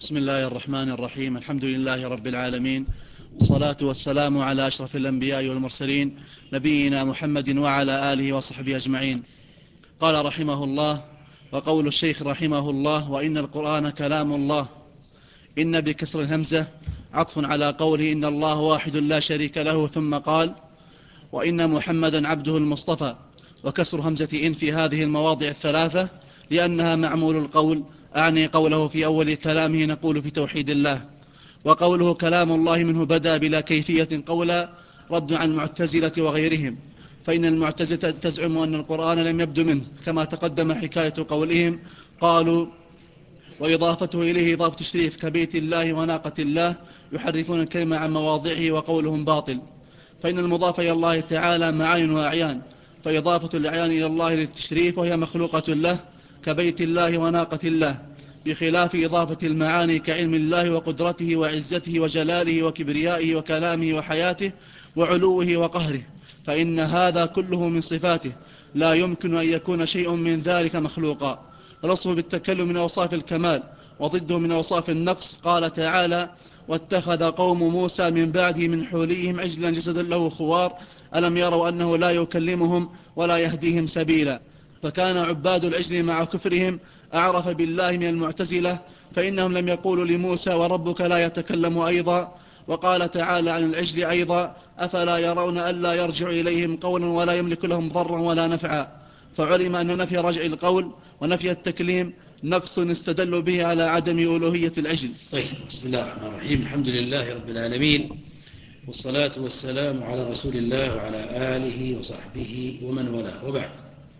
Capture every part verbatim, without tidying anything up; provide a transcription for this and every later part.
بسم الله الرحمن الرحيم. الحمد لله رب العالمين، والصلاة والسلام على أشرف الأنبياء والمرسلين، نبينا محمد وعلى آله وصحبه أجمعين. قال رحمه الله: وقول الشيخ رحمه الله: وإن القرآن كلام الله. إن بكسر الهمزة عطف على قوله إن الله واحد لا شريك له، ثم قال: وإن محمدا عبده المصطفى. وكسر همزة إن في هذه المواضع الثلاثة لأنها معمول القول، أعني قوله في أول كلامه نقول في توحيد الله. وقوله كلام الله منه بدأ بلا كيفية قولا، رد عن المعتزلة وغيرهم، فإن المعتزلة تزعم أن القرآن لم يبدو منه، كما تقدم حكاية قولهم. قالوا: وإضافته إليه إضافة تشريف كبيت الله وناقة الله، يحرفون الكلمة عن مواضعه وقولهم باطل. فإن المضاف إلى الله تعالى معان وأعيان، فإضافة الأعيان إلى الله للتشريف وهي مخلوقة له كبيت الله وناقة الله، بخلاف إضافة المعاني كعلم الله وقدرته وعزته وجلاله وكبريائه وكلامه وحياته وعلوه وقهره، فإن هذا كله من صفاته، لا يمكن أن يكون شيء من ذلك مخلوقا. الوصف بالتكلم من أوصاف الكمال، وضده من أوصاف النقص. قال تعالى: واتخذ قوم موسى من بعده من حوليهم عجلا جسدا له خوار ألم يروا أنه لا يكلمهم ولا يهديهم سبيلا. فكان عباد العجل مع كفرهم أعرف بالله من المعتزلة، فإنهم لم يقولوا لموسى وربك لا يتكلم أيضا. وقال تعالى عن العجل أيضا: أفلا يرون ألا يرجع إليهم قولا ولا يملك لهم ضرا ولا نفعا. فعلم أن نفي رجع القول ونفي التكليم نقص استدلوا به على عدم ألوهية العجل. طيب، بسم الله الرحمن الرحيم. الحمد لله رب العالمين، والصلاة والسلام على رسول الله وعلى آله وصحبه ومن والاه، وبعد.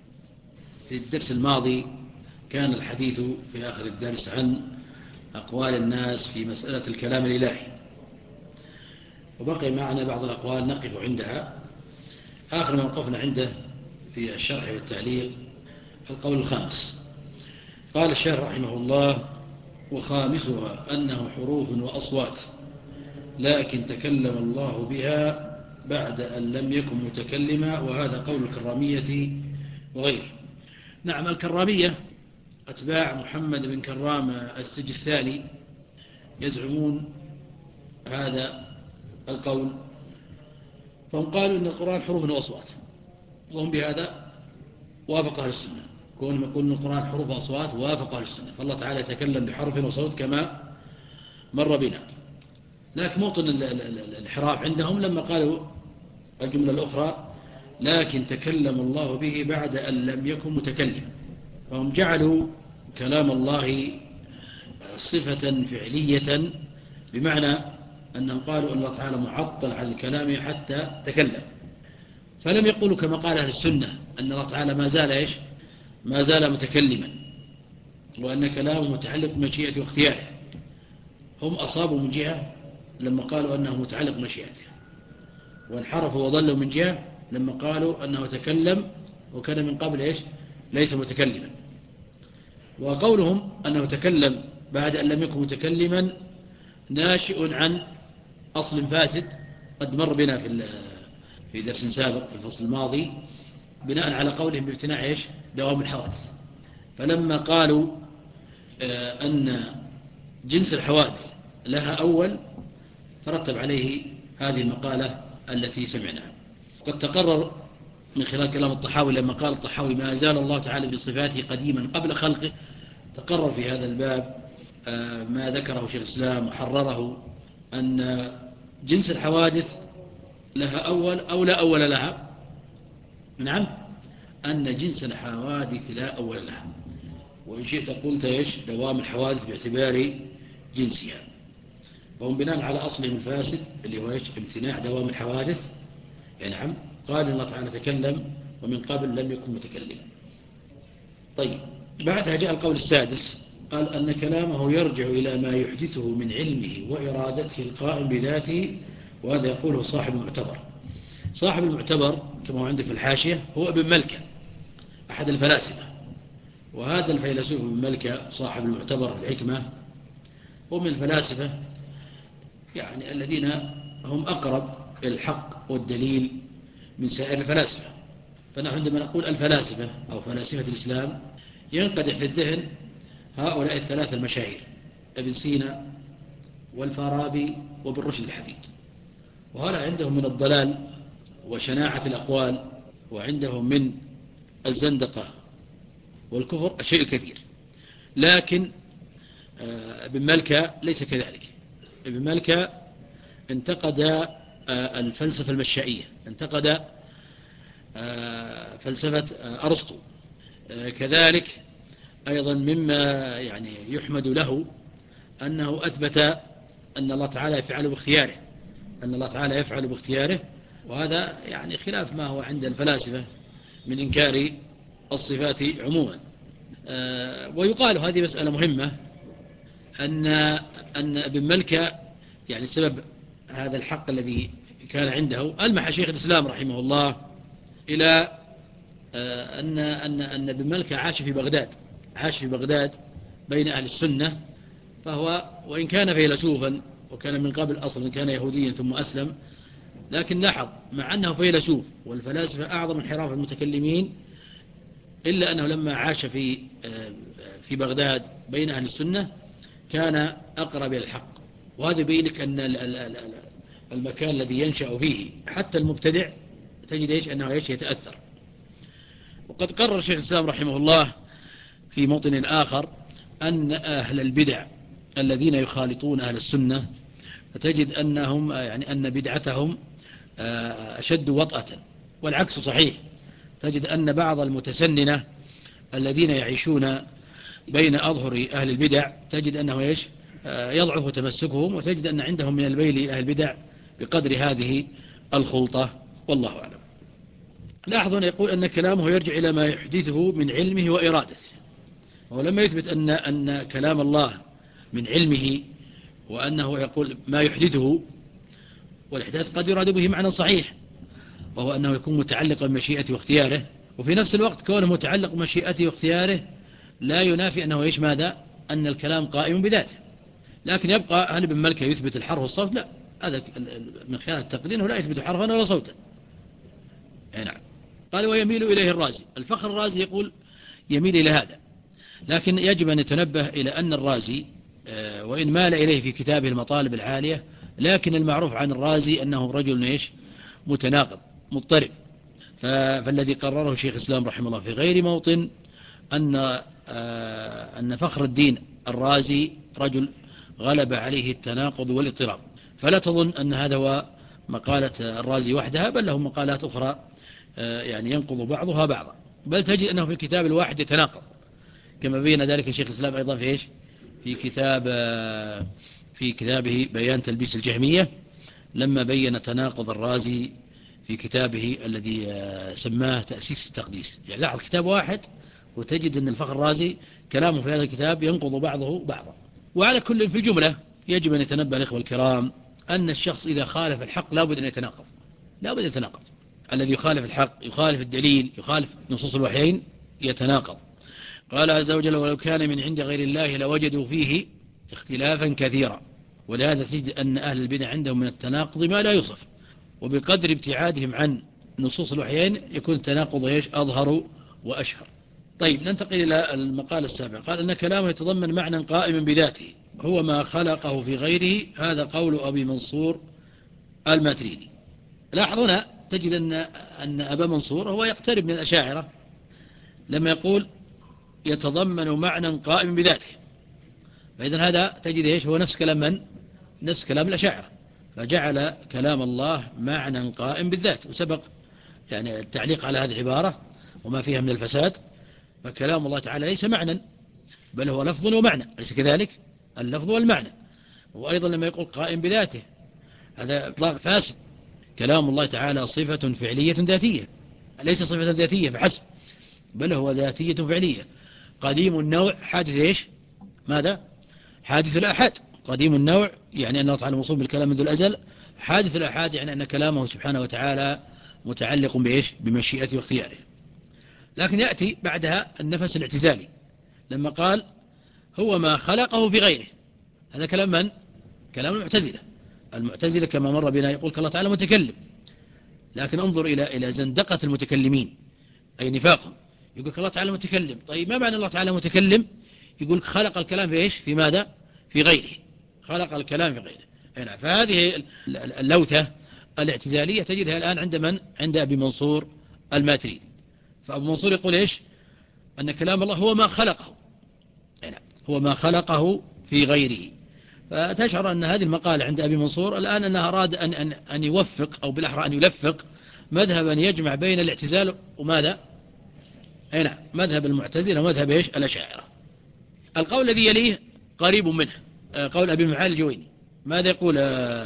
في الدرس الماضي كان الحديث في آخر الدرس عن أقوال الناس في مسألة الكلام الإلهي، وبقي معنا بعض الأقوال نقف عندها. آخر ما وقفنا عنده في الشرح والتعليق القول الخامس. قال الشيخ رحمه الله: وخامسها أنه حروف وأصوات، لكن تكلم الله بها بعد أن لم يكن متكلما، وهذا قول الكرامية وغيره. نعم، الكرامية أتباع محمد بن كرام السجستاني يزعمون هذا القول، فهم قالوا أن القرآن حروف وأصوات، وهم بهذا وافق أهل السنة. كونهم يقولون القرآن حروف وأصوات وافق أهل السنة، فالله تعالى يتكلم بحرف وصوت كما مر بنا. لكن موطن الانحراف عندهم لما قالوا الجملة الأخرى: لكن تكلم الله به بعد أن لم يكن متكلما. فهم جعلوا كلام الله صفة فعلية، بمعنى أنهم قالوا أن الله تعالى معطل عن الكلام حتى تكلم، فلم يقولوا كما قال أهل السنة أن الله تعالى ما زال إيش؟ ما زال متكلما، وأن كلامه متعلق بمشيئته واختياره. هم أصابوا من جهة لما قالوا أنه متعلق بمشيئته، وانحرفوا وضلوا من جهة لما قالوا أنه تكلم وكان من قبل إيش؟ ليس متكلما. وقولهم أنه تكلم بعد أن لم يكن متكلما ناشئ عن أصل فاسد قد مر بنا في في درس سابق في الفصل الماضي، بناء على قولهم بامتناع إيش؟ دوام الحوادث. فلما قالوا أن جنس الحوادث لها أول، ترتب عليه هذه المقالة التي سمعناها. قد تقرر من خلال كلام الطحاوي لما قال الطحاوي: ما زال الله تعالى بصفاته قديما قبل خلقه. تقرر في هذا الباب ما ذكره شيخ الإسلام وحرره، أن جنس الحوادث لها أول أو لا أول لها. نعم، أن جنس الحوادث لا أول لها، وإن شئت قلت إيش؟ دوام الحوادث باعتبار جنسها. فهم بناء على أصلهم الفاسد اللي هو إيش؟ امتناع دوام الحوادث. يعني نعم، قال الله تعالى تكلم ومن قبل لم يكن متكلما. طيب، بعدها جاء القول السادس، قال أن كلامه يرجع إلى ما يحدثه من علمه وإرادته القائم بذاته، وهذا يقوله صاحب المعتبر. صاحب المعتبر كما هو عندك في الحاشية هو ابن ملكة أحد الفلاسفة، وهذا الفيلسوف ابن ملكة صاحب المعتبر الحكمة هو من الفلاسفة يعني الذين هم أقرب الحق والدليل من سائر الفلاسفة. فنحن عندما نقول الفلاسفة أو فلاسفة الإسلام ينقدح في الذهن هؤلاء الثلاثة المشاهير ابن سينا والفارابي وابن رشد الحفيد. وهؤلاء عندهم من الضلال وشناعة الأقوال، وعندهم من الزندقة والكفر الشيء الكثير. لكن ابن ملكة ليس كذلك. ابن ملكة انتقد الفلسفة المشائية، انتقد فلسفة أرسطو. كذلك أيضا مما يعني يحمد له أنه أثبت أن الله تعالى يفعل باختياره، أن الله تعالى يفعل باختياره، وهذا يعني خلاف ما هو عند الفلاسفة من إنكار الصفات عموما. ويقال هذه مسألة مهمة أن أن ابن ملكة يعني سبب هذا الحق الذي كان عنده ألمح شيخ الإسلام رحمه الله إلى أن أن أن ابن ملكة عاش في بغداد، عاش في بغداد بين أهل السنة، فهو وإن كان فيلسوفا وكان من قبل أصلا كان يهوديا ثم أسلم، لكن لاحظ مع أنه فيلسوف والفلاسفة أعظم انحراف المتكلمين، إلا أنه لما عاش في في بغداد بين أهل السنة كان أقرب إلى الحق. وهذا يبين لك أن المكان الذي ينشأ فيه حتى المبتدع تجد إيش أنه إيش يتأثر. وقد قرر شيخ الإسلام رحمه الله في موطن آخر أن أهل البدع الذين يخالطون أهل السنة تجد أنهم يعني أن بدعتهم أشد وطأة، والعكس صحيح. تجد أن بعض المتسننة الذين يعيشون بين أظهر أهل البدع تجد أنه إيش يضعف تمسكهم، وتجد أن عندهم من الميل أهل البدع بقدر هذه الخلطة، والله أعلم. لاحظوا أن يقول أن كلامه يرجع إلى ما يحدثه من علمه وإرادته. ولما يثبت أن أن كلام الله من علمه وأنه يقول ما يحدثه، والإحداث قد يراد به معنى صحيح، وهو أنه يكون متعلقا بمشيئته واختياره، وفي نفس الوقت كونه متعلق بمشيئته واختياره لا ينافي أنه إيش ماذا أن الكلام قائم بذاته. لكن يبقى هل ابن ملكة يثبت الحرف والصوت؟ لا، هذا من خلال التقرين ولا يثبت حرفا ولا صوتا. نعم. قال ويميل إليه الرازي. الفخر الرازي يقول يميل إلى هذا، لكن يجب أن يتنبه إلى أن الرازي وإن مال إليه في كتابه المطالب العالية، لكن المعروف عن الرازي أنه رجل إيش متناقض مضطرب. فالذي قرره شيخ الإسلام رحمه الله في غير موطن أن أن فخر الدين الرازي رجل غلب عليه التناقض والاضطراب. فلا تظن أن هذا هو مقالة الرازي وحدها، بل له مقالات أخرى يعني ينقض بعضها بعضا، بل تجد أنه في الكتاب الواحد يتناقض، كما بين ذلك الشيخ الإسلام أيضا في إيش في كتاب في كتابه بيان تلبيس الجهمية، لما بين تناقض الرازي في كتابه الذي سماه تأسيس التقديس. يعني لاحظ كتاب واحد وتجد أن الفخر الرازي كلامه في هذا الكتاب ينقض بعضه بعضا. وعلى كل في الجملة يجب أن يتنبه الإخوة الكرام أن الشخص إذا خالف الحق لا بد أن يتناقض، لا بد أن يتناقض. الذي يخالف الحق يخالف الدليل يخالف نصوص الوحيين يتناقض. قال عز وجل ولو كان من عند غير الله لوجدوا فيه اختلافا كثيرا. ولهذا تجد أن أهل البدع عندهم من التناقض ما لا يوصف، وبقدر ابتعادهم عن نصوص الوحيين يكون التناقض ايش أظهر وأشهر. طيب ننتقل إلى المقال السابع. قال أن كلامه يتضمن معنى قائما بذاته هو ما خلقه في غيره. هذا قول أبي منصور الماتريدي. لاحظونا تجد أن أن أبا منصور هو يقترب من الأشاعرة لما يقول يتضمن معنى قائم بذاته. فإذا هذا تجد ايش هو نفس كلام من؟ نفس كلام الأشاعرة، فجعل كلام الله معنى قائم بالذات. وسبق يعني التعليق على هذه العبارة وما فيها من الفساد. فكلام الله تعالى ليس معنى بل هو لفظ ومعنى، أليس كذلك؟ اللفظ والمعنى. وأيضا لما يقول قائم بذاته هذا إطلاق فاسد. كلام الله تعالى صفة فعلية ذاتية، ليس صفة ذاتية فحسب، بل هو ذاتية فعلية. قديم النوع حادث إيش؟ ماذا؟ حادث الأحد. قديم النوع يعني أنه تعالى موصوف بالكلام منذ الأزل. حادث الأحد يعني أن كلامه سبحانه وتعالى متعلق بإيش؟ بمشيئته واختياره. لكن يأتي بعدها النفس الاعتزالي لما قال هو ما خلقه في غيره. هذا كلام من؟ كلام المعتزلة. المعتزلة كما مر بنا يقول الله تعالى متكلم، لكن انظر إلى إلى زندقة المتكلمين أي نفاقهم. يقول الله تعالى متكلم. طيب ما معنى الله تعالى متكلم؟ يقول خلق الكلام في إيش؟ في ماذا؟ في غيره، خلق الكلام في غيره. هنا فهذه اللوثة الاعتزالية تجدها الآن عند من؟ عند أبي منصور الماتريدي. فأبو منصور يقول إيش؟ أن كلام الله هو ما خلقه، هنا هو ما خلقه في غيره. فتشعر أن هذه المقالة عند أبي منصور الآن أنها أراد أن, أن, أن يوفق أو بالأحرى أن يلفق مذهبا يجمع بين الاعتزال وماذا؟ هنا مذهب المعتزلة ومذهب إيش؟ الأشاعرة. القول الذي يليه قريب منه، قول أبي المعالي الجويني. ماذا يقول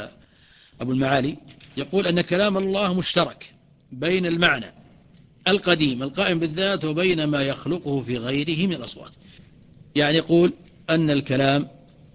أبو المعالي؟ يقول أن كلام الله مشترك بين المعنى القديم القائم بالذات وبين ما يخلقه في غيره من الأصوات. يعني يقول أن الكلام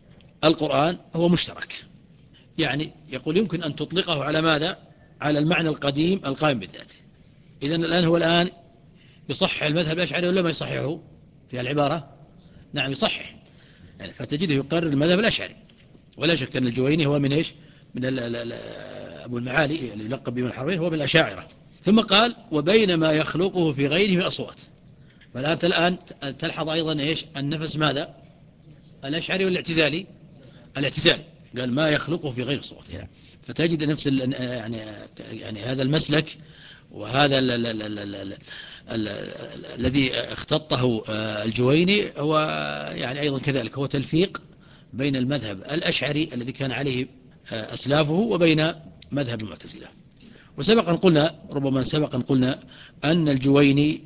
القرآن هو مشترك، يعني يقول يمكن أن تطلقه على ماذا؟ على المعنى القديم القائم بالذات. إذن الآن هو الآن يصحح المذهب الأشعري ولا ما يصححه في العبارة؟ نعم يصحح، يعني فتجده يقرر المذهب الأشعري. ولا شك أن الجويني هو من إيش؟ من ال ال ال أبو المعالي اللي يلقب بمن الحرمين هو من الأشاعرة. ثم قال وبين ما يخلقه في غيره من الأصوات. فالآن الآن تلحظ أيضا إيش؟ النفس ماذا؟ الأشعري والاعتزالي؟ الاعتزالي قال ما يخلقه في غير الصوت هنا. فتجد نفس يعني يعني هذا المسلك وهذا ال ال ال ال ال ال الذي اختطه الجويني هو يعني أيضا كذلك هو تلفيق بين المذهب الأشعري الذي كان عليه أسلافه وبين مذهب المعتزلة. وسبقا قلنا ربما سبقا قلنا أن الجويني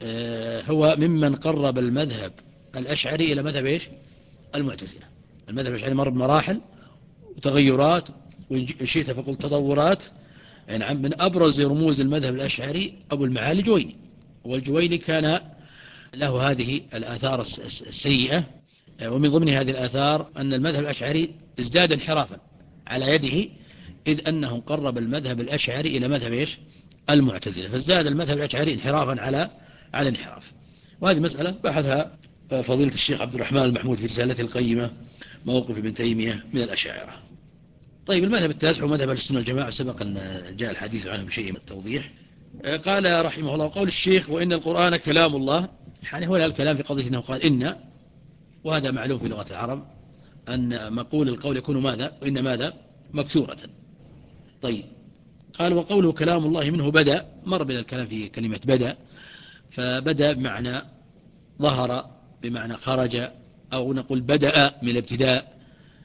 هو ممن قرب المذهب الأشعري إلى مذهب إيش؟ المعتزلة. المذهب الأشعري مر بمراحل وتغيرات وإن شئت فقل تطورات. يعني من أبرز رموز المذهب الأشعري أبو المعالي الجويني، والجويني كان له هذه الآثار السيئة، ومن ضمن هذه الآثار أن المذهب الأشعري ازداد انحرافا على يده، إذ أنه قرب المذهب الأشعري إلى مذهب إيش؟ المعتزلة، فازداد المذهب الأشعري انحرافا على على انحراف. وهذه مسألة بحثها فضيلة الشيخ عبد الرحمن المحمود في رسالته القيمة موقف ابن تيمية من الأشاعرة. طيب المذهب التاسع ومذهب السنة والجماعة سبق أن جاء الحديث عنه بشيء من التوضيح. قال رحمه الله قول الشيخ وإن القرآن كلام الله، يعني هو الكلام في قضية أنه قال إن، وهذا معلوم في لغة العرب أن مقول القول يكون ماذا؟ وإن ماذا؟ مكسورة. طيب قال وقوله كلام الله منه بدأ، مر بنا الكلام في كلمة بدأ، فبدأ بمعنى ظهر بمعنى خرج، أو نقول بدأ من الابتداء،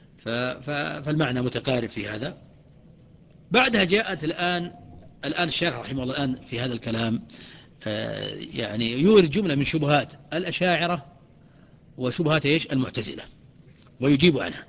فالمعنى متقارب في هذا. بعدها جاءت الآن الآن الشيخ رحمه الله الآن في هذا الكلام يعني يورد جملة من شبهات الأشاعرة وشبهات إيش؟ المعتزلة، ويجيب عنها.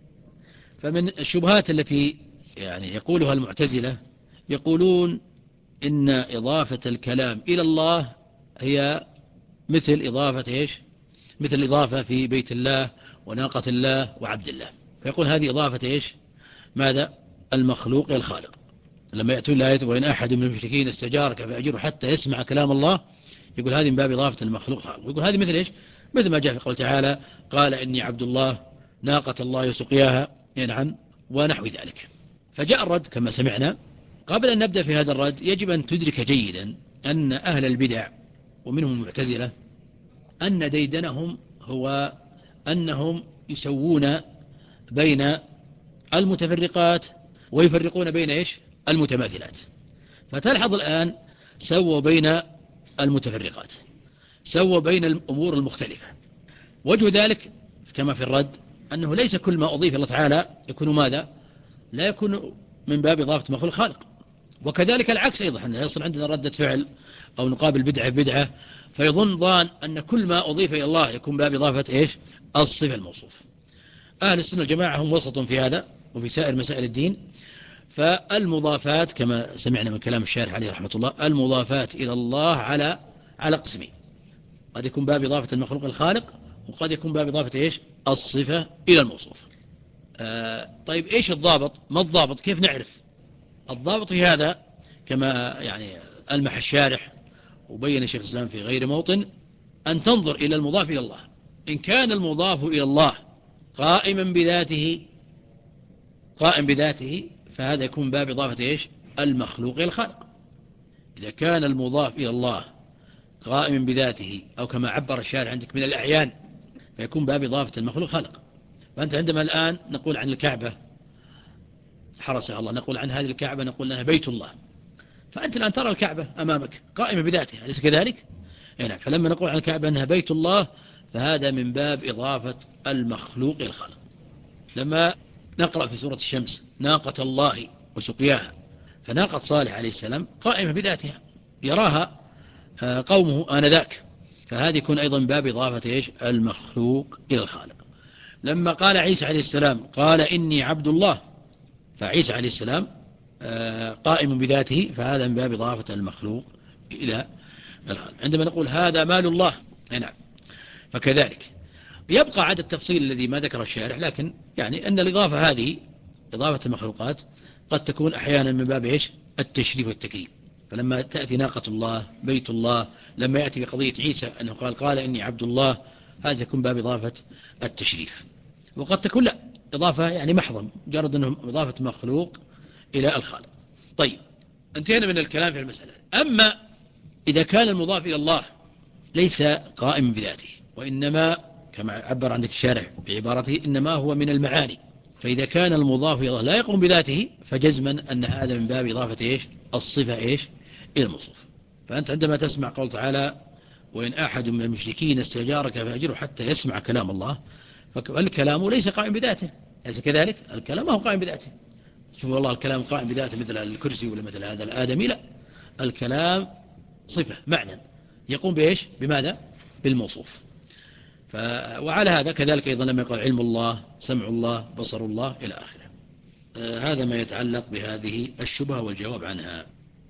فمن الشبهات التي يعني يقولها المعتزلة يقولون إن إضافة الكلام إلى الله هي مثل إضافة إيش؟ مثل إضافة في بيت الله وناقة الله وعبد الله. فيقول هذه إضافة إيش؟ ماذا؟ المخلوق إلى الخالق. لما يأتون الآية وإن أحد من المشركين استجارك فأجره حتى يسمع كلام الله، يقول هذه من باب إضافة المخلوق الخالق. يقول هذه مثل إيش؟ مثل ما جاء في قول تعالى قال إني عبد الله ناقة الله يسقياها، نعم، ونحو ذلك. فجاء الرد كما سمعنا. قبل أن نبدأ في هذا الرد يجب أن تدرك جيدا أن أهل البدع ومنهم المعتزلة أن ديدنهم هو أنهم يسوون بين المتفرقات ويفرقون بين إيش؟ المتماثلات. فتلحظ الآن سووا بين المتفرقات، سووا بين الأمور المختلفة. وجه ذلك كما في الرد أنه ليس كل ما أضيف الله تعالى يكون ماذا؟ لا يكون من باب إضافة مخلوق خالق. وكذلك العكس أيضا، أن يصل عندنا ردة فعل أو نقابل بدعة بدعة، فيظن ظان أن كل ما أضيف إلى الله يكون باب إضافة إيش؟ الصفة الموصوف. أهل السنة والجماعة هم وسط في هذا وفي سائر مسائل الدين. فالمضافات كما سمعنا من كلام الشارح عليه رحمة الله، المضافات إلى الله على على قسمين، قد يكون باب إضافة المخلوق الخالق، وقد يكون باب إضافة إيش؟ الصفة إلى الموصوف. آه طيب إيش الضابط؟ ما الضابط؟ كيف نعرف الضابط في هذا؟ كما يعني ألمح الشارح وبين شيخ الإسلام في غير موطن، أن تنظر إلى المضاف إلى الله. إن كان المضاف إلى الله قائما بذاته قائم بذاته فهذا يكون باب إضافة إيش؟ المخلوق إلى الخالق. إذا كان المضاف إلى الله قائم بذاته أو كما عبر الشارع عندك من الأعيان فيكون باب إضافة المخلوق خالق. فأنت عندما الآن نقول عن الكعبة حرسها الله، نقول عن هذه الكعبة نقول أنها بيت الله، فأنت الآن ترى الكعبة أمامك قائمة بذاتها، أليس كذلك؟ يعني فلما نقول عن الكعبة أنها بيت الله فهذا من باب إضافة المخلوق إلى الخالق. لما نقرأ في سورة الشمس ناقة الله وسقياها، فناقة صالح عليه السلام قائمة بذاتها يراها قومه آنذاك، فهذه يكون أيضا باب إضافة إيش؟ المخلوق إلى الخالق. لما قال عيسى عليه السلام قال إني عبد الله، فعيسى عليه السلام قائم بذاته، فهذا من باب إضافة المخلوق إلى الخالق. عندما نقول هذا مال الله، نعم، فكذلك يبقى عدد التفصيل الذي ما ذكر الشارح، لكن يعني أن الإضافة هذه إضافة المخلوقات قد تكون أحيانا من باب إيش؟ التشريف والتكريم. فلما تأتي ناقة الله بيت الله، لما يأتي بقضية عيسى أنه قال قال إني عبد الله، هذا يكون باب إضافة التشريف. وقد تكون لا إضافة يعني محضة، مجرد أنه إضافة مخلوق إلى الخالق. طيب، انتهينا من الكلام في المسألة. أما إذا كان المضاف إلى الله ليس قائم بذاته، وإنما كما عبر عندك الشارح بعبارته إنما هو من المعاني، فإذا كان المضاف إلى الله لا يقوم بذاته فجزما أن هذا من باب إضافة إيش؟ الصفة إيش؟ إلى الموصوف. فأنت عندما تسمع قول تعالى وإن أحد من المشركين استجارك فأجره حتى يسمع كلام الله، فالكلام ليس قائم بذاته، أليس كذلك؟ الكلام هو قائم بذاته. شوف والله الكلام قائم بذاته مثل الكرسي ولا مثل هذا الآدمي، لا، الكلام صفة معنى يقوم بإيش؟ بماذا؟ بالموصوف. ف... وعلى هذا كذلك أيضا لما يقول علم الله سمع الله بصر الله إلى آخره. آه هذا ما يتعلق بهذه الشبهة والجواب عنها.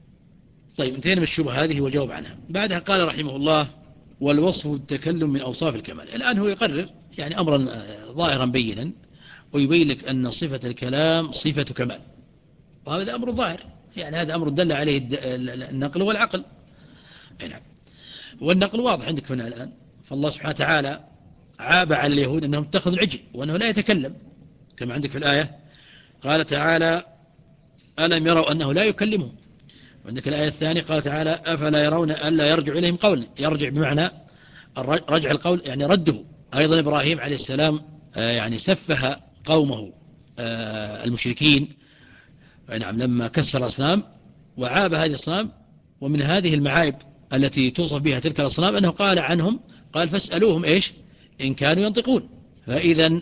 طيب، انتهينا من الشبهة هذه والجواب عنها. بعدها قال رحمه الله والوصف التكلم من أوصاف الكمال. الآن هو يقرر يعني أمرا ظاهرا بينا، ويبين لك أن صفة الكلام صفة كمال، وهذا أمر ظاهر، يعني هذا أمر دل عليه النقل والعقل. نعم، والنقل واضح عندك هنا الآن. فالله سبحانه وتعالى عاب على اليهود أنهم اتخذوا العجل وأنه لا يتكلم، كما عندك في الآية قال تعالى ألم يروا أنه لا يكلمهم. وعندك الآية الثانية قال تعالى أفلا يرون ألا يرجع إليهم قولا، يرجع بمعنى رجع القول يعني رده. أيضا إبراهيم عليه السلام يعني سفه قومه المشركين، نعم، لما كسر الأصنام وعاب هذه الأصنام. ومن هذه المعايب التي توصف بها تلك الأصنام أنه قال عنهم قال فاسألوهم إيش إن كانوا ينطقون. فإذا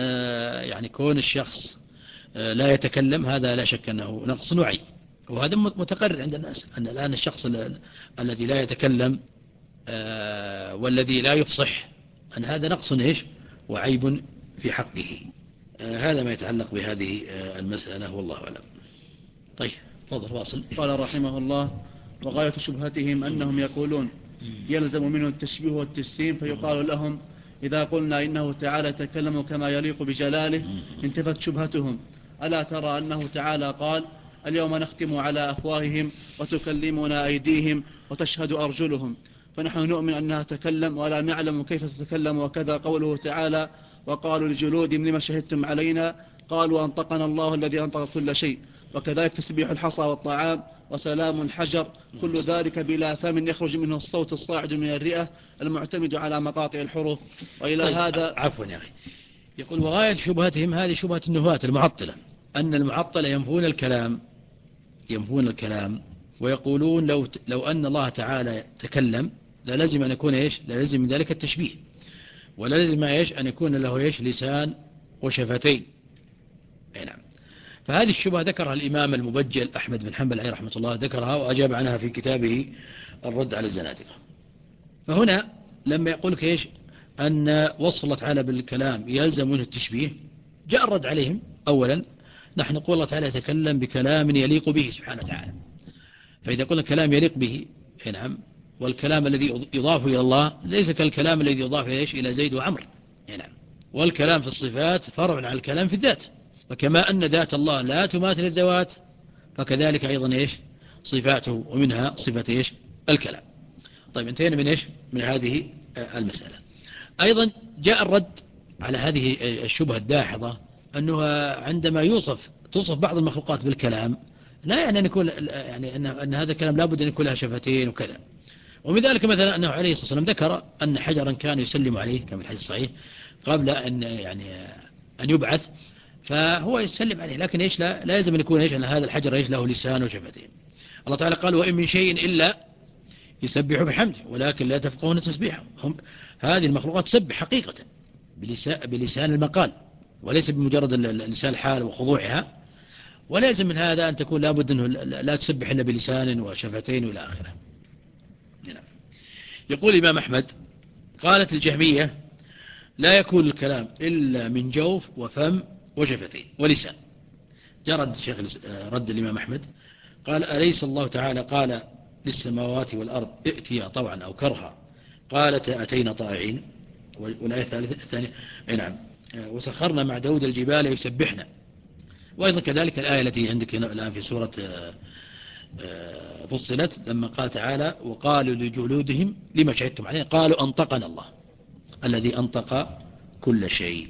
يعني كون الشخص لا يتكلم هذا لا شك أنه نقص وعيب، وهذا متقرر عند الناس أن الآن الشخص الذي لا يتكلم والذي لا يفصح أن هذا نقص إيش وعيب في حقه. هذا ما يتعلق بهذه المسألة والله أعلم. طيب، تفضل واصل. قال رحمه الله وغاية شبهتهم أنهم يقولون يلزم منه التشبيه والتجسيم، فيقال لهم إذا قلنا إنه تعالى تكلم كما يليق بجلاله انتفت شبهتهم. ألا ترى أنه تعالى قال اليوم نختم على أفواههم وتكلمنا أيديهم وتشهد أرجلهم، فنحن نؤمن أنها تكلم ولا نعلم كيف تتكلم. وكذا قوله تعالى وقالوا لجلودهم لما شهدتم علينا قالوا أنطقنا الله الذي أنطق كل شيء. وكذلك تسبيح الحصى والطعام وسلام الحجر، كل ذلك بلا فم يخرج منه الصوت الصاعد من الرئة المعتمد على مقاطع الحروف. وإلى طيب هذا عفوا يا أخي، يقول وغاية شبهتهم هذه شبهة النهاة المعطلة، أن المعطلة ينفون الكلام ينفون الكلام ويقولون لو لو أن الله تعالى تكلم لازم أن يكون إيش لازم من ذلك التشبيه، ولا لازم إيش أن يكون له إيش لسان وشفتين. أي نعم. فهذه الشبهة ذكرها الإمام المبجل أحمد بن حنبل عليه رحمة الله، ذكرها وأجاب عنها في كتابه الرد على الزنادقة. فهنا لما يقول لك إيش أن وصف الله تعالى بالكلام يلزم منه التشبيه، جاء الرد عليهم. أولا نحن نقول الله تعالى يتكلم بكلام يليق به سبحانه وتعالى، فإذا قلنا كلام يليق به، نعم، والكلام الذي يضاف إلى الله ليس كالكلام الذي يضاف إيش إلى زيد وعمر، نعم. والكلام في الصفات فرع عن الكلام في الذات، فكما أن ذات الله لا تماثل الذوات فكذلك أيضا إيش صفاته، ومنها صفة إيش الكلام. طيب، انتهينا من إيش من هذه المسألة. أيضا جاء الرد على هذه الشبهة الداحضة، أنه عندما يوصف توصف بعض المخلوقات بالكلام لا يعني أن يكون يعني أن, أن هذا الكلام لابد أن يكون لها شفتين وكذا. ومن ذلك مثلا أنه عليه الصلاة والسلام ذكر أن حجرا كان يسلم عليه كما في الحديث الصحيح قبل أن يعني أن يبعث، فهو يسلم عليه، لكن إيش لا لازم أن يكون إيش أن هذا الحجر إيش له لسان وشفتين. الله تعالى قال وإن من شيء إلا يسبح بحمده ولكن لا تفقهون تسبيحهم. هذه المخلوقات تسبح حقيقة بلسان المقال وليس بمجرد لسان الحال وخضوعها، ولازم من هذا أن تكون لابد أنه لا تسبح إلا بلسان وشفتين وإلى آخره. يقول الإمام أحمد قالت الجهمية لا يكون الكلام إلا من جوف وفم وشفتين ولسان. جرد شيخ رد الإمام أحمد قال أليس الله تعالى قال للسماوات والأرض ائتيا طوعا أو كرها قالت أتينا طائعين. والآية الثانية أي نعم وسخرنا مع داود الجبال يسبحنا. وأيضا كذلك الآية التي عندك هنا الآن في سورة فصلت لما قال تعالى وقالوا لجلودهم لما شهدتم علينا قالوا أنطقنا الله الذي أنطق كل شيء.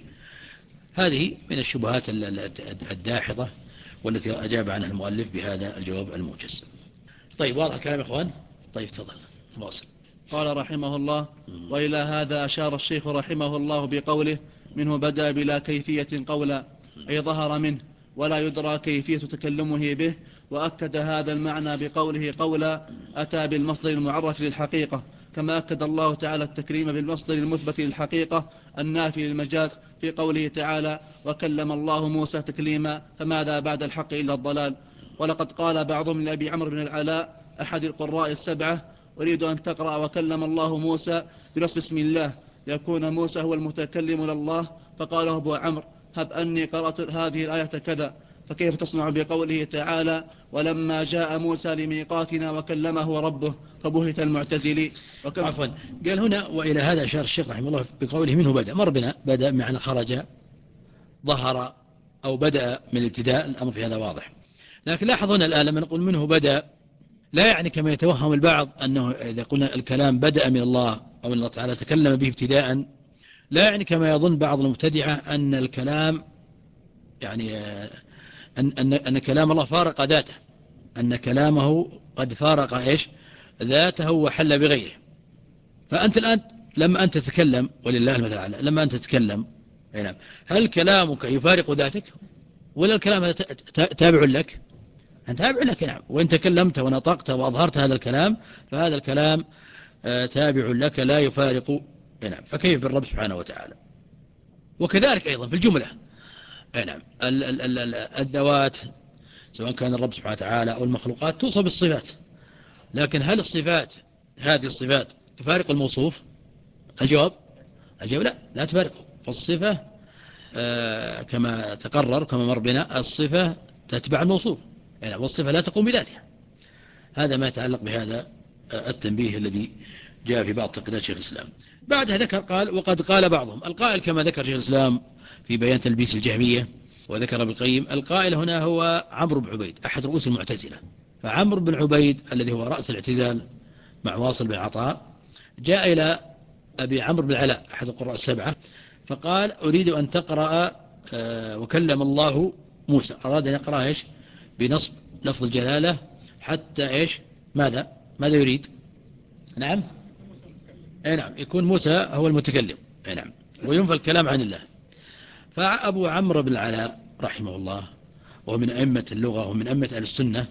هذه من الشبهات الداحضة والتي أجاب عنها المؤلف بهذا الجواب الموجز. طيب واضح الكلام يا إخوان؟ طيب تفضل واصل. قال رحمه الله وإلى هذا أشار الشيخ رحمه الله بقوله منه بدأ بلا كيفية قولا أي ظهر منه ولا يدرى كيفية تكلمه به، وأكد هذا المعنى بقوله قولا أتى بالمصدر المعرف للحقيقة، كما أكد الله تعالى التكريم بالمصدر المثبت للحقيقة النافي للمجاز في قوله تعالى وكلم الله موسى تكليما، فماذا بعد الحق إلا الضلال. ولقد قال بعضهم لأبي عمرو بن العلاء أحد القراء السبعة أريد أن تقرأ وكلم الله موسى بنصب اسم الله ليكون موسى هو المتكلم لله، فقاله أبو عمرو هب أني قرأت هذه الآية كذا، فكيف تصنع بقوله تعالى ولما جاء موسى لميقاتنا وكلمه ربه، فبهت المعتزلي. عفوا قال هنا وإلى هذا أشار الشيخ رحمه الله بقوله منه بدأ، مر بنا بدأ معنى خرج ظهر أو بدأ من الابتداء، الأمر في هذا واضح. لكن لاحظ هنا الآن لما نقول منه بدأ لا يعني كما يتوهم البعض أنه إذا قلنا الكلام بدأ من الله أو الله تعالى تكلم به ابتداء، لا يعني كما يظن بعض المبتدعة أن الكلام يعني أن, أن, أن كلام الله فارق ذاته، أن كلامه قد فارق إيش ذاته وحل بغيره. فأنت الآن لما أنت تتكلم ولله المثل الأعلى لما أنت تتكلم هل كلامك يفارق ذاتك ولا الكلام تابع لك؟ أنت تابع لك نعم، وإن تكلمت ونطقت وأظهرت هذا الكلام فهذا الكلام تابع لك لا يفارق نعم. فكيف بالرب سبحانه وتعالى؟ وكذلك أيضا في الجملة نعم الذوات سواء كان الرب سبحانه وتعالى أو المخلوقات توصف بالصفات، لكن هل الصفات هذه الصفات تفارق الموصوف؟ الجواب الجواب لا لا تفارقه. فالصفة آه كما تقرر كما مر بنا الصفة تتبع الموصوف يعني، والصفة لا تقوم بذاتها. هذا ما يتعلق بهذا التنبيه الذي جاء في بعض تقريرات شيخ الإسلام. بعدها ذكر قال وقد قال بعضهم، القائل كما ذكر شيخ الإسلام في بيان تلبيس الجهمية وذكر ابن القيم، القائل هنا هو عمرو بن عبيد أحد رؤوس المعتزلة. فعمرو بن عبيد الذي هو رأس الاعتزال مع واصل بن عطاء جاء إلى أبي عمرو بن العلاء أحد القراء السبعة فقال أريد أن تقرأ وكلم الله موسى، أراد أن يقرأ إيش بنصب لفظ الجلالة حتى إيش ماذا ماذا يريد؟ نعم أي نعم يكون موسى هو المتكلم أي نعم وينفى الكلام عن الله. فأبو عمرو بن العلاء رحمه الله وهو من أئمة اللغة ومن أئمة أهل السنة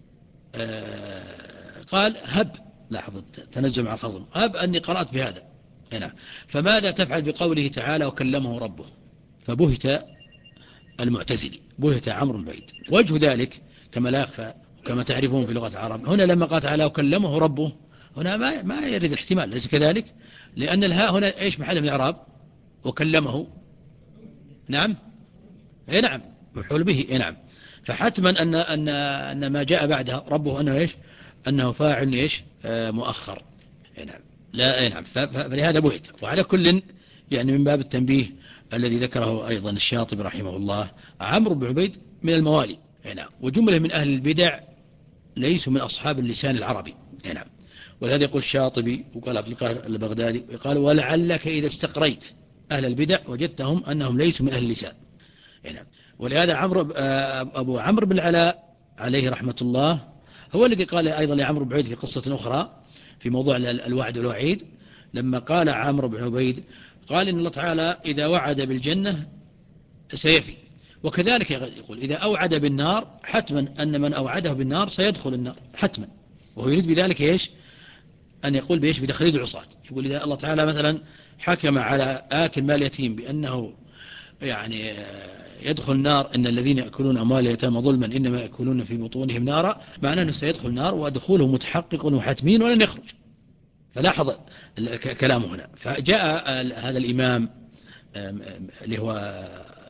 قال هب، لاحظ تنزل مع الخضم، هب أني قرأت بهذا هنا، فماذا تفعل بقوله تعالى وكلمه ربه؟ فبهت المعتزلي، بهت عمرو بن عبيد. وجه ذلك كما لا يخفى وكما تعرفون في لغة العرب هنا لما قال تعالى وكلمه ربه هنا ما ما يريد الاحتمال، ليس كذلك؟ لأن الهاء هنا إيش محل من الإعراب؟ وكلمه نعم اي نعم مفعول به اي نعم. فحتما أن أن أن ما جاء بعدها ربه أنه إيش أنه فاعل إيش آه مؤخر اي نعم لا اي نعم. فلهذا بهت. وعلى كل يعني من باب التنبيه الذي ذكره أيضا الشاطبي رحمه الله عمرو بن عبيد من الموالي اي نعم، وجملة من أهل البدع ليسوا من أصحاب اللسان العربي اي نعم. ولهذا يقول الشاطبي وقال عبد القاهر البغدادي وقال ولعلك إذا استقريت أهل البدع وجدتهم أنهم ليسوا من أهل اللسان نعم. ولهذا عمرو أبو عمرو بن العلاء عليه رحمة الله هو الذي قال أيضا لعمرو بن عبيد في قصة أخرى في موضوع الوعد والوعيد، لما قال عمرو بن عبيد قال إن الله تعالى إذا وعد بالجنة سيفي. وكذلك يقول إذا أوعد بالنار حتما أن من أوعده بالنار سيدخل النار حتما، وهو يريد بذلك إيش؟ أن يقول بإيش؟ بتخليد العصاة. يقول إذا الله تعالى مثلا حكم على آكل مال يتيم بأنه يعني يدخل النار، إن الذين يأكلون أموال اليتامى ظلما إنما يأكلون في بطونهم نارا، معناه أنه سيدخل النار ودخوله متحقق وحتمين ولن يخرج. فلاحظ كلامه هنا. فجاء هذا الإمام اللي هو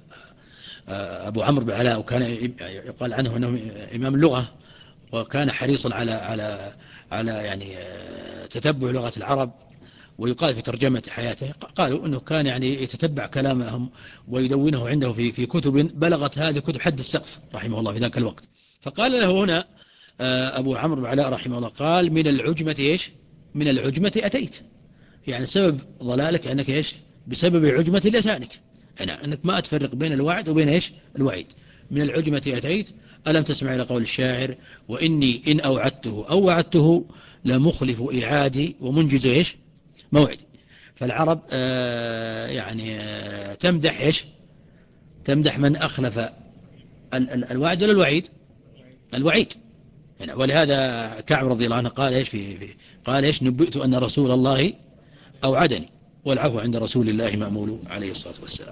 أبو عمرو بن علاء، وكان يقال عنه أنه إمام اللغة، وكان حريصا على على على يعني تتبع لغة العرب، ويقال في ترجمة حياته قالوا أنه كان يعني يتتبع كلامهم ويدونه عنده في في كتب بلغت هذه الكتب حد السقف رحمه الله في ذاك الوقت. فقال له هنا أبو عمرو بن علاء رحمه الله، قال من العجمة إيش؟ من العجمة أتيت، يعني سبب ضلالك أنك إيش؟ بسبب عجمة لسانك، أنا أنك ما تفرق بين الوعد وبين إيش؟ الوعيد. من العجمة أتيت، ألم تسمع إلى قول الشاعر وإني إن أوعدته أو وعدته لمخلف إعادي ومنجز إيش؟ موعدي. فالعرب آه يعني آه تمدح إيش؟ تمدح من أخلف ال ال الوعد ولا الوعيد؟ الوعيد. يعني ولهذا كعب رضي الله عنه قال إيش في, في قال إيش؟ نبئت أن رسول الله أوعدني والعفو عند رسول الله مأمول عليه الصلاة والسلام.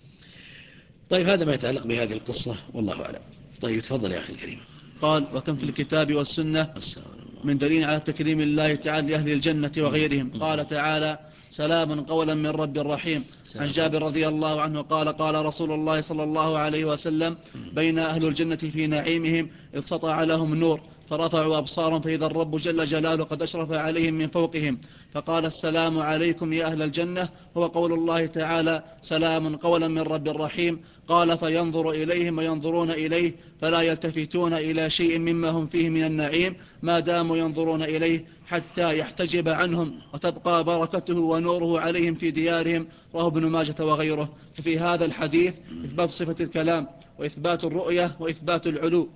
طيب هذا ما يتعلق بهذه القصة والله أعلم. طيب تفضل يا أخي الكريم. قال وكم في الكتاب والسنة من دليل على تكريم الله تعالى لأهل الجنة وغيرهم. قال تعالى سلام قولا من رب رحيم. عن جابر رضي الله عنه قال قال رسول الله صلى الله عليه وسلم بين أهل الجنة في نعيمهم إذ سطع لهم نور فرفعوا أبصارهم فإذا الرب جل جلاله قد أشرف عليهم من فوقهم فقال السلام عليكم يا أهل الجنة، هو قول الله تعالى سلام قولا من رب رحيم. قال فينظر إليهم وينظرون إليه فلا يلتفتون إلى شيء مما هم فيه من النعيم ما داموا ينظرون إليه حتى يحتجب عنهم وتبقى بركته ونوره عليهم في ديارهم. رواه ابن ماجة وغيره. وفي هذا الحديث إثبات صفة الكلام وإثبات الرؤية وإثبات العلو.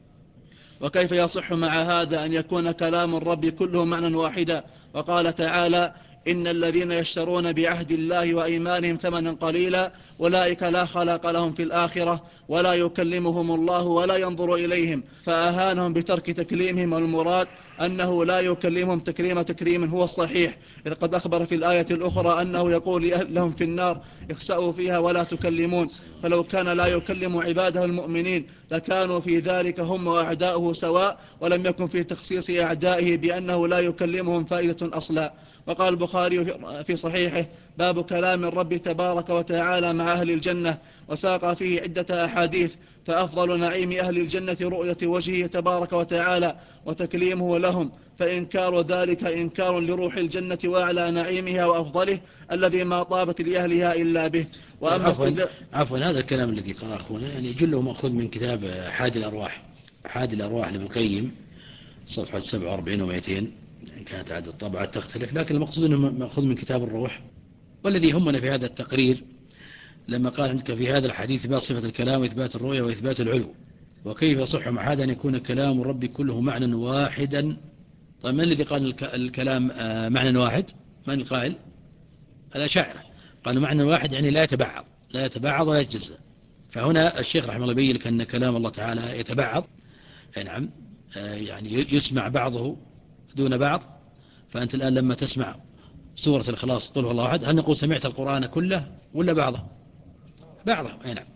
وكيف يصح مع هذا أن يكون كلام الرب كله معنى واحدا؟ وقال تعالى إن الذين يشترون بعهد الله وإيمانهم ثمنا قليلا أولئك لا خلاق لهم في الآخرة ولا يكلمهم الله ولا ينظر إليهم، فأهانهم بترك تكليمهم، والمراد أنه لا يكلمهم تكريم تكريم هو الصحيح، إذ قد أخبر في الآية الأخرى أنه يقول لهم في النار اخسأوا فيها ولا تكلمون. فلو كان لا يكلم عباده المؤمنين لكانوا في ذلك هم وأعداؤه سواء، ولم يكن في تخصيص أعدائه بأنه لا يكلمهم فائدة أصلا. وقال البخاري في صحيحه باب كلام الرب تبارك وتعالى مع أهل الجنة، وساق فيه عدة أحاديث، فأفضل نعيم أهل الجنة رؤية وجهه تبارك وتعالى وتكليمه لهم، فإنكار ذلك إنكار لروح الجنة وأعلى نعيمها وأفضله الذي ما طابت لأهلها إلا به. وأما عفوا, عفوا هذا الكلام الذي قرأ أخونا يعني جله مأخوذ من كتاب حاد الأرواح حاد الأرواح لابن القيم صفحة سبعة وأربعين ومئتين، كانت عدد الطبعات تختلف، لكن المقصود أنه مأخوذ من كتاب الروح. والذي همنا في هذا التقرير لما قال عندك في هذا الحديث إثبات صفة الكلام وإثبات الرؤية وإثبات العلو، وكيف يصح مع هذا أن يكون كلام الرب كله معنى واحدا. طيب من الذي قال الكلام معنى واحد؟ من القائل؟ الأشاعرة قالوا معنى واحد يعني لا يتبعض لا يتبعض ولا يتجزأ. فهنا الشيخ رحمه الله يبين لك أن كلام الله تعالى يتبعض، نعم يعني يسمع بعضه دون بعض. فأنت الآن لما تسمع سورة الإخلاص قل هو الله أحد، هل نقول سمعت القرآن كله ولا بعضه؟ بعضه، أي نعم.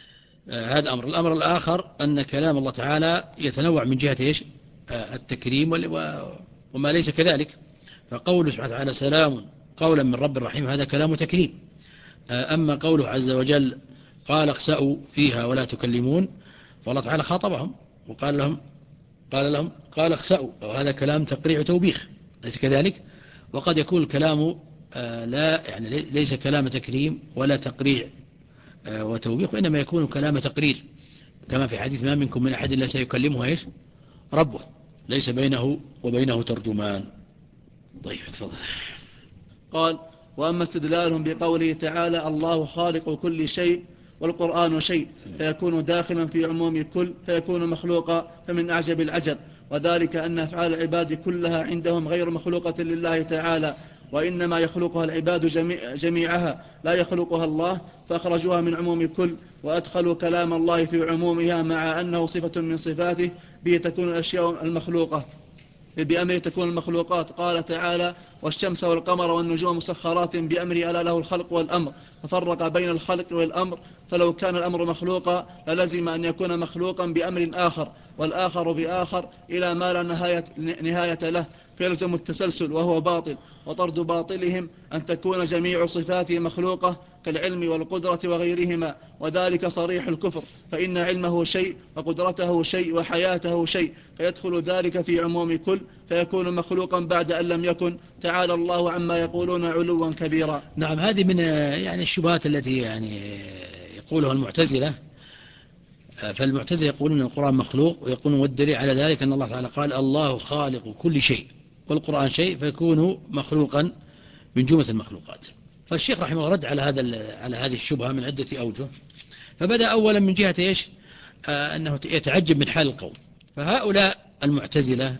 آه هذا أمر. الأمر الآخر أن كلام الله تعالى يتنوع من جهة إيش؟ آه التكريم وما ليس كذلك. فقوله سبحانه وتعالى سلام قولا من رب الرحيم هذا كلام تكريم. آه أما قوله عز وجل قال اخسأوا فيها ولا تكلمون، فالله تعالى خاطبهم وقال لهم قال لهم قال اخسأوا، وهذا كلام تقريع وتوبيخ، ليس كذلك؟ وقد يكون الكلام آه لا يعني ليس كلام تكريم ولا تقريع آه وتوبيخ، وإنما يكون كلام تقرير، كما في حديث ما منكم من أحد إلا سيكلمه إيش؟ ربه ليس بينه وبينه ترجمان. طيب تفضل. قال وأما استدلالهم بقوله تعالى الله خالق كل شيء والقرآن شيء، فيكون داخلا في عموم كل، فيكون مخلوقا، فمن أعجب العجب، وذلك أن أفعال العباد كلها عندهم غير مخلوقة لله تعالى، وإنما يخلقها العباد جميع جميعها لا يخلقها الله، فأخرجوها من عموم كل، وأدخلوا كلام الله في عمومها مع أنه صفة من صفاته به تكون الأشياء المخلوقة بأمره تكون المخلوقات. قال تعالى: والشمس والقمر والنجوم مسخرات بأمره ألا له الخلق والأمر، ففرق بين الخلق والأمر، فلو كان الأمر مخلوقا للزم أن يكون مخلوقا بأمر آخر، والآخر بآخر إلى ما لا نهاية, نهاية له، فيلزم التسلسل وهو باطل. وطرد باطلهم أن تكون جميع صفاته مخلوقة كالعلم والقدرة وغيرهما، وذلك صريح الكفر، فإن علمه شيء وقدرته شيء وحياته شيء، فيدخل ذلك في عموم كل، فيكون مخلوقا بعد أن لم يكن، تعالى الله عما يقولون علوا كبيرا. نعم، هذه من يعني الشبهات التي يعني يقولها المعتزلة. فالمعتزلة يقولون أن القرآن مخلوق، ويقولون والدليل على ذلك أن الله تعالى قال: الله خالق كل شيء، والقرآن شيء، فيكون مخلوقا من جملة المخلوقات. فالشيخ رحمه الله رد على هذا على هذه الشبهة من عدة أوجه. فبدأ أولا من جهة إيش؟ آه أنه يتعجب من حال القوم. فهؤلاء المعتزلة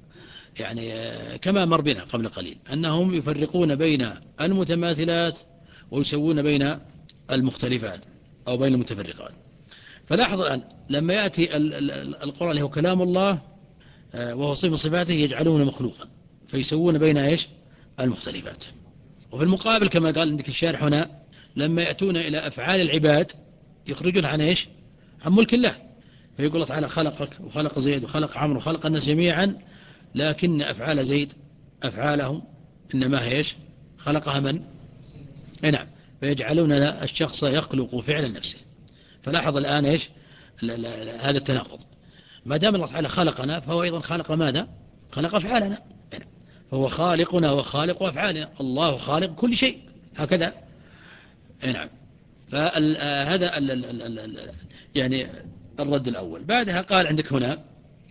يعني آه كما مر بنا قبل قليل أنهم يفرقون بين المتماثلات ويسوون بين المختلفات أو بين المتفرقات. فلاحظ الآن لما يأتي القرآن اللي هو كلام الله وهو صفة صفاته يجعلونه مخلوقا، فيسوون بين إيش؟ المختلفات. وفي المقابل كما قال عندك الشارح هنا، لما يأتون إلى أفعال العباد يخرجون عن إيش؟ عن ملك الله. فيقول الله تعالى: خلقك وخلق زيد وخلق عمرو وخلق الناس جميعا، لكن أفعال زيد أفعالهم إنما هي إيش؟ خلقها من؟ أي نعم. فيجعلون الشخص يخلق فعل نفسه. فلاحظ الآن إيش؟ هذا التناقض. ما دام الله تعالى خلقنا فهو أيضا خلق ماذا؟ خلق أفعالنا. فهو خالقنا وخالق أفعالنا. الله خالق كل شيء، هكذا. نعم. فهذا يعني الرد الأول. بعدها قال عندك هنا،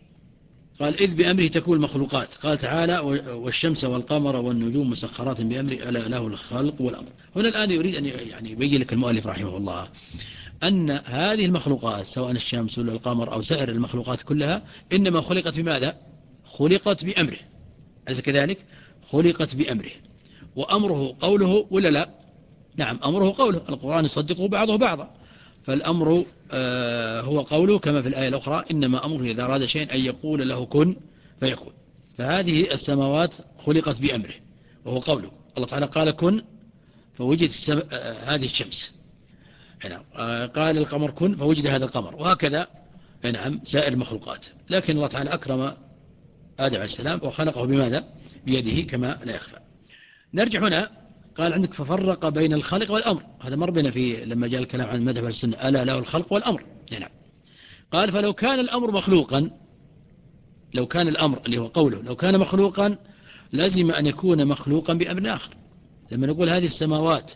قال: إذ بأمره تكون المخلوقات. قال تعالى: والشمس والقمر والنجوم مسخرات بأمره ألا له الخلق والأمر. هنا الآن يريد أن يعني يبين لك المؤلف رحمه الله أن هذه المخلوقات سواء الشمس ولا القمر أو سائر المخلوقات كلها إنما خلقت بماذا؟ خلقت بأمره. أليس كذلك؟ خلقت بأمره. وأمره قوله ولا لا؟ نعم، أمره قوله. القرآن يصدقه بعضه بعضا. فالأمر آه هو قوله كما في الآية الأخرى: إنما أمره إذا أراد شيئا أن يقول له كن فيكون. فهذه السماوات خلقت بأمره وهو قوله. الله تعالى قال كن فوجد آه هذه الشمس. نعم. آه قال القمر كن فوجد هذا القمر، وهكذا نعم سائر المخلوقات. لكن الله تعالى أكرم آدم عليه السلام وخلقه بماذا؟ بيده كما لا يخفى. نرجع هنا. قال عندك: ففرق بين الخلق والأمر. هذا مر بنا في لما جاء الكلام عن مذهب السنة: ألا له الخلق والأمر. نعم. قال: فلو كان الأمر مخلوقا، لو كان الأمر اللي هو قوله لو كان مخلوقا لازم أن يكون مخلوقا بأمر آخر. لما نقول هذه السماوات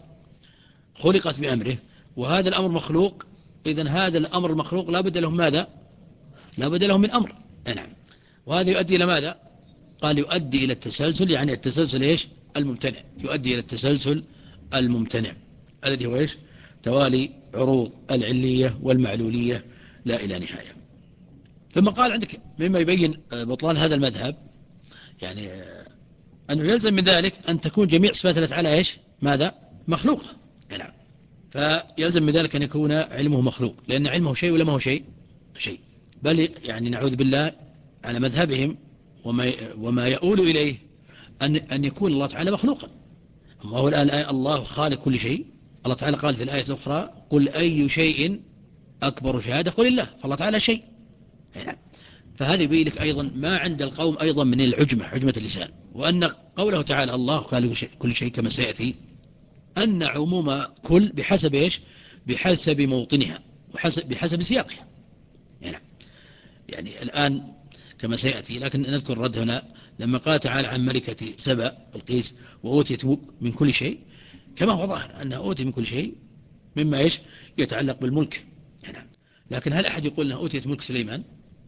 خلقت بأمره وهذا الأمر مخلوق، إذن هذا الأمر المخلوق لا بد له ماذا؟ لا بد له من أمر. نعم. وهذا يؤدي إلى ماذا؟ قال: يؤدي إلى التسلسل. يعني التسلسل إيش؟ الممتنع. يؤدي إلى التسلسل الممتنع الذي هو إيش؟ توالي عروض العلية والمعلولية لا إلى نهاية. ثم قال عندك مما يبين بطلان هذا المذهب، يعني أنه يلزم من ذلك أن تكون جميع صفات الله تعالى إيش؟ ماذا؟ مخلوقة. نعم. فيلزم من ذلك أن يكون علمه مخلوق، لأن علمه شيء ولا ما هو شيء؟ شيء. بل يعني نعوذ بالله على مذهبهم وما وما يؤول إليه أن أن يكون الله تعالى مخلوقا. وهو الآن الآية: الله خالق كل شيء. الله تعالى قال في الآية الأخرى: قل أي شيء أكبر شهادة؟ قل الله. فالله تعالى شيء. نعم. فهذا يبين لك أيضا ما عند القوم أيضا من العجمة، عجمة اللسان. وأن قوله تعالى الله خالق كل شيء كما سيأتي، أن عموم كل بحسب إيش؟ بحسب موطنها وحسب بحسب سياقها. يعني, يعني الآن كما سيأتي. لكن نذكر رد هنا لما قال تعالى عن ملكة سبأ بلقيس: وأوتيت من كل شيء، كما هو ظاهر أنها أوتي من كل شيء مما إيش؟ يتعلق بالملك. يعني لكن هل أحد يقول أنها أوتيت ملك سليمان؟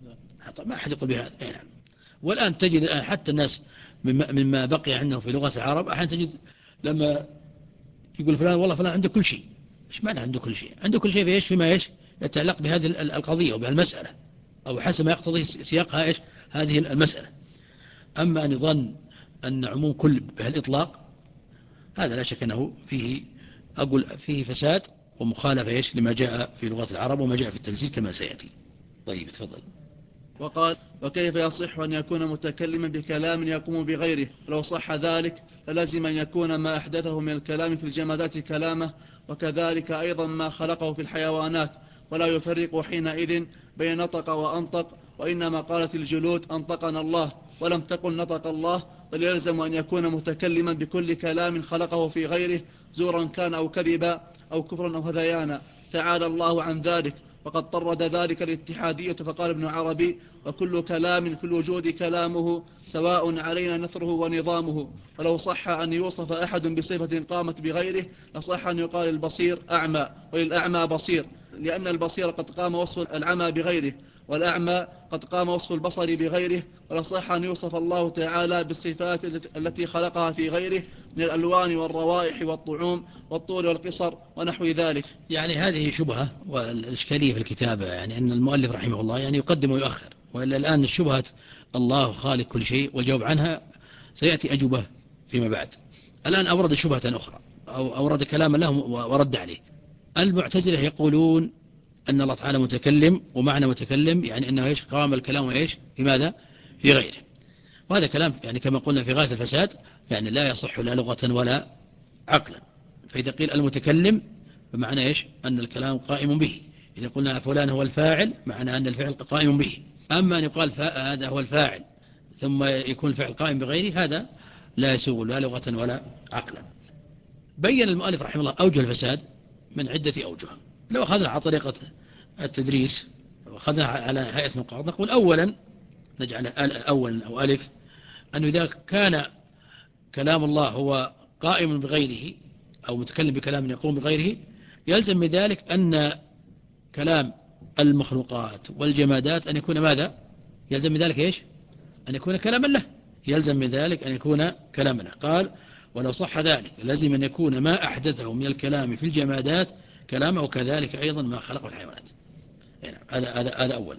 ما أحد يقول بهذا. يعني والآن تجد الآن حتى الناس مما بقي عندهم في لغة العرب أحيانا تجد لما يقول فلان والله فلان عنده كل شيء. إيش معنى عنده كل شيء؟ عنده كل شيء بإيش؟ فيما إيش؟ يتعلق بهذه القضية وبهالمسألة، أو حسب ما يقتضي سياقها إيش؟ هذه المسألة. أما أن يظن أن عموم كل بهالإطلاق هذا لا شك أنه فيه أقول فيه فساد ومخالفة إيش لما جاء في لغة العرب وما جاء في التنزيل كما سيأتي. طيب تفضل. وقال: وكيف يصح أن يكون متكلما بكلام يقوم بغيره؟ لو صح ذلك فلازم أن يكون ما أحدثه من الكلام في الجمادات كلامه، وكذلك أيضا ما خلقه في الحيوانات، ولا يفرق حينئذ بين نطق وأنطق، وإنما قالت الجلود أنطقنا الله ولم تقل نطق الله، بل يلزم أن يكون متكلما بكل كلام خلقه في غيره، زورا كان أو كذبا أو كفرا أو هذيانا، تعالى الله عن ذلك. وقد طرد ذلك الاتحادية فقال ابن عربي: وكل كلام في الوجود كلامه، سواء علينا نثره ونظامه. ولو صح أن يوصف أحد بصفة قامت بغيره لصح أن يقال البصير أعمى، وللأعمى بصير، لأن البصير قد قام وصف العمى بغيره، والأعمى قد قام وصف البصر بغيره. ولصح أن يوصف الله تعالى بالصفات التي خلقها في غيره من الألوان والروائح والطعوم والطول والقصر ونحو ذلك. يعني هذه شبهة والإشكالية في الكتابة، يعني أن المؤلف رحمه الله يعني يقدم ويؤخر، وإلا الآن الشبهة الله خالق كل شيء والجواب عنها سيأتي أجوبة فيما بعد. الآن أورد شبهة أخرى أو أورد كلاما له ورد عليه. المعتزلة يقولون أن الله تعالى متكلم، ومعنى متكلم يعني أنه إيش قام الكلام إيش في ماذا في غيره، وهذا كلام يعني كما قلنا في غاية الفساد، يعني لا يصح لا لغة ولا عقلا. فإذا قيل المتكلم بمعنى إيش أن الكلام قائم به، إذا قلنا فلان هو الفاعل معنى أن الفعل قائم به. أما أن يقال هذا هو الفاعل ثم يكون الفعل قائم بغيره، هذا لا يسوغ لا لغة ولا عقلا. بين المؤلف رحمه الله أوجه الفساد من عدة أوجه. لو أخذنا على طريقة التدريس وأخذنا على هيئة نقاط، نقول أولا نجعل أولا أو ألف أنه إذا كان كلام الله هو قائم بغيره أو متكلم بكلام يقوم بغيره، يلزم من ذلك أن كلام المخلوقات والجمادات أن يكون ماذا؟ يلزم من ذلك إيش؟ أن يكون كلاما له، يلزم من ذلك أن يكون كلاما له. قال: ولو صح ذلك لازم أن يكون ما أحدثه من الكلام في الجمادات كلامه، وكذلك أيضا ما خلقه الحيوانات. يعني هذا هذا هذا أولا.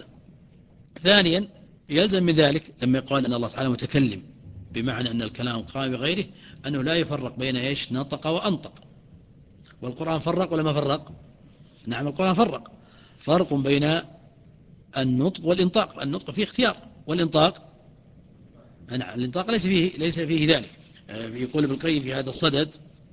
ثانيا يلزم من ذلك لما يقال أن الله تعالى متكلم بمعنى أن الكلام قائم بغيره، أنه لا يفرق بين إيش نطق وأنطق. والقرآن فرق ولا ما فرق؟ نعم القرآن فرق، فرق بين النطق والإنطاق. النطق فيه اختيار، والإنطاق نعم الإنطاق ليس فيه ليس فيه ذلك. يقول ابن القيم في هذا الصدد: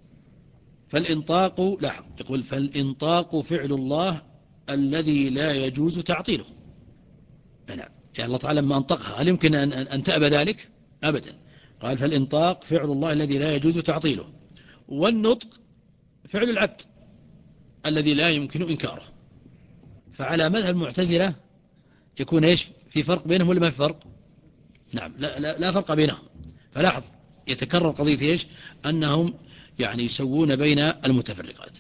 فالإنطاق لاحظ يقول فالإنطاق فعل الله الذي لا يجوز تعطيله. نعم يعني الله تعالى لما أنطقها هل يمكن أن, أن تأبى ذلك؟ أبدا. قال: فالإنطاق فعل الله الذي لا يجوز تعطيله، والنطق فعل العبد الذي لا يمكن إنكاره. فعلى مذهب المعتزلة يكون إيش في فرق بينهم ولا ما في فرق؟ نعم لا, لا, لا فرق بينهم. فلاحظ يتكرر قضية إيش أنهم يعني يسوون بين المتفرقات.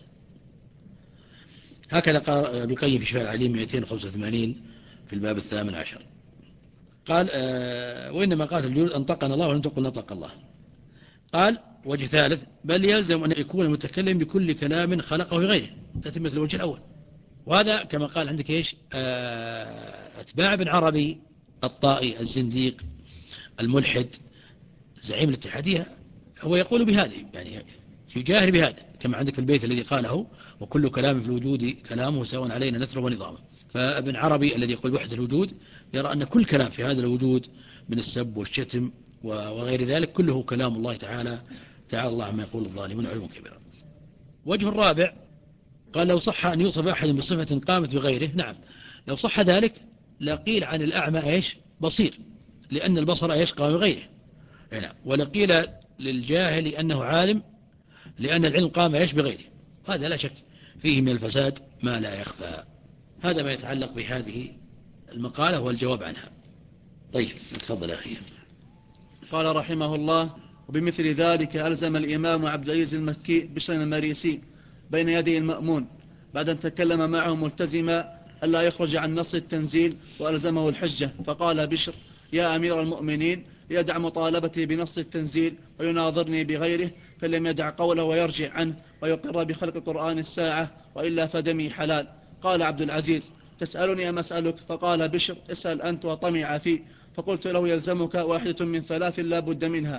هكذا قال ابن القيم في شفاء العليم مئتين وخمسة وثمانين في الباب الثامن عشر. قال: آه وإنما قالت الجلود أنطقنا الله ولم تقل نطق الله. قال: وجه ثالث: بل يلزم أن يكون المتكلم بكل كلام خلقه في غيره. تتمة الوجه الأول، وهذا كما قال عندك إيش آه أتباع ابن عربي الطائي الزنديق الملحد زعيم الاتحادية، هو يقول بهذه، يعني يجاهر بهذا كما عندك في البيت الذي قاله: وكل كلام في الوجود كلامه سواء علينا نثره ونظامه. فابن عربي الذي يقول وحدة الوجود يرى أن كل كلام في هذا الوجود من السب والشتم وغير ذلك كله كلام الله تعالى، تعالى الله عما يقول الظالمون علوا كبيرا. وجه الرابع قال: لو صح أن يوصف أحد بصفة قامت بغيره. نعم لو صح ذلك لقيل عن الأعمى إيش بصير، لأن البصر إيش قام بغيره. نعم ولقيل للجاهل أنه عالم، لأن العلم قام إيش بغيره. هذا لا شك فيه من الفساد ما لا يخفى. هذا ما يتعلق بهذه المقالة والجواب عنها. طيب تفضل يا أخي. قال رحمه الله: وبمثل ذلك ألزم الإمام عبد العزيز المكي بشر المريسي بين يدي المأمون بعد أن تكلم معه ملتزما ألا يخرج عن نص التنزيل، وألزمه الحجة. فقال بشر: يا أمير المؤمنين، يدع مطالبتي بنص التنزيل ويناظرني بغيره، فلم يدع قوله ويرجع عنه ويقر بخلق قرآن الساعة، وإلا فدمي حلال. قال عبد العزيز: تسألني أم أسألك؟ فقال بشر: اسأل أنت وطمع فيه. فقلت له: يلزمك واحدة من ثلاث لا بد منها،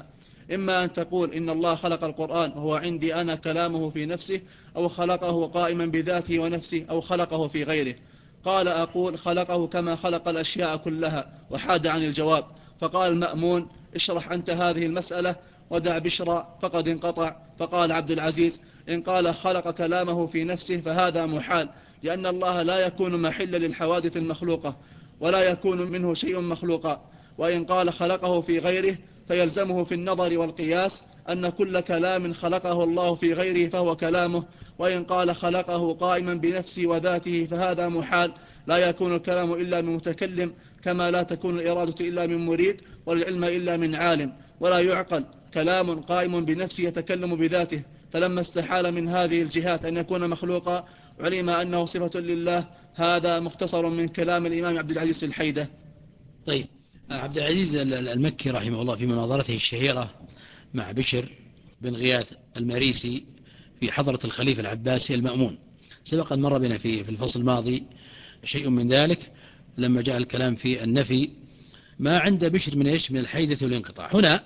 إما أن تقول إن الله خلق القرآن وهو عندي أنا كلامه في نفسه، أو خلقه قائما بذاته ونفسه، أو خلقه في غيره. قال أقول خلقه كما خلق الأشياء كلها، وحاد عن الجواب. فقال المأمون اشرح أنت هذه المسألة ودع بشرى فقد انقطع. فقال عبد العزيز إن قال خلق كلامه في نفسه فهذا محال، لأن الله لا يكون محلا للحوادث المخلوقة ولا يكون منه شيء مخلوقا. وإن قال خلقه في غيره فيلزمه في النظر والقياس أن كل كلام خلقه الله في غيره فهو كلامه. وإن قال خلقه قائما بنفسه وذاته فهذا محال، لا يكون الكلام إلا من متكلم، كما لا تكون الإرادة إلا من مريد، والعلم إلا من عالم. ولا يعقل كلام قائم بنفسه يتكلم بذاته. فلما استحال من هذه الجهات أن يكون مخلوقا علم أنه صفة لله. هذا مختصر من كلام الإمام عبد العزيز الحيدة. طيب، عبد العزيز المكي رحمه الله في مناظرته الشهيرة مع بشر بن غياث المريسي في حضرة الخليفة العباسي المأمون، سبق أن مر بنا في الفصل الماضي شيء من ذلك لما جاء الكلام في النفي ما عند بشر من إيش؟ من الحيدة والانقطاع. هنا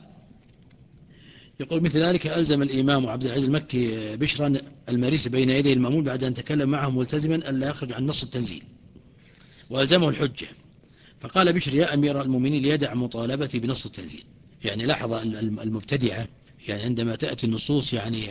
يقول مثل ذلك ألزم الإمام عبد العزيز المكي بشرا المريسي بين يدي المأمون بعد أن تكلم معه ملتزما أن لا يخرج عن نص التنزيل، وألزمه الحجة. فقال بشر يا أمير المؤمنين ليدع مطالبتي بنص التنزيل. يعني لاحظ المبتدعة يعني عندما تأتي النصوص يعني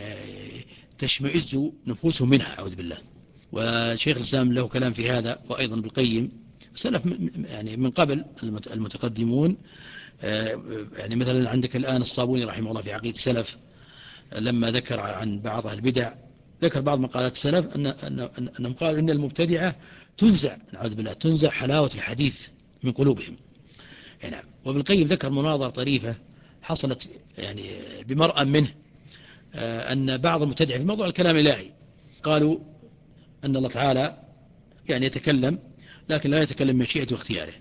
تشمئز نفوسهم منها، أعوذ بالله. وشيخ الإسلام له كلام في هذا، وأيضا بالقيم سلف يعني من قبل المتقدمون. يعني مثلا عندك الآن الصابوني رحمه الله في عقيدة السلف لما ذكر عن بعض البدع، ذكر بعض مقالات السلف أن أن أنهم قالوا إن المبتدعة تنزع، نعوذ بالله، تنزع حلاوة الحديث من قلوبهم. يعني وبالقيم ذكر مناظرة طريفة حصلت يعني بمرأة منه أن بعض المبتدعة في موضوع الكلام الإلهي قالوا أن الله تعالى يعني يتكلم لكن لا يتكلم مشيئته واختياره.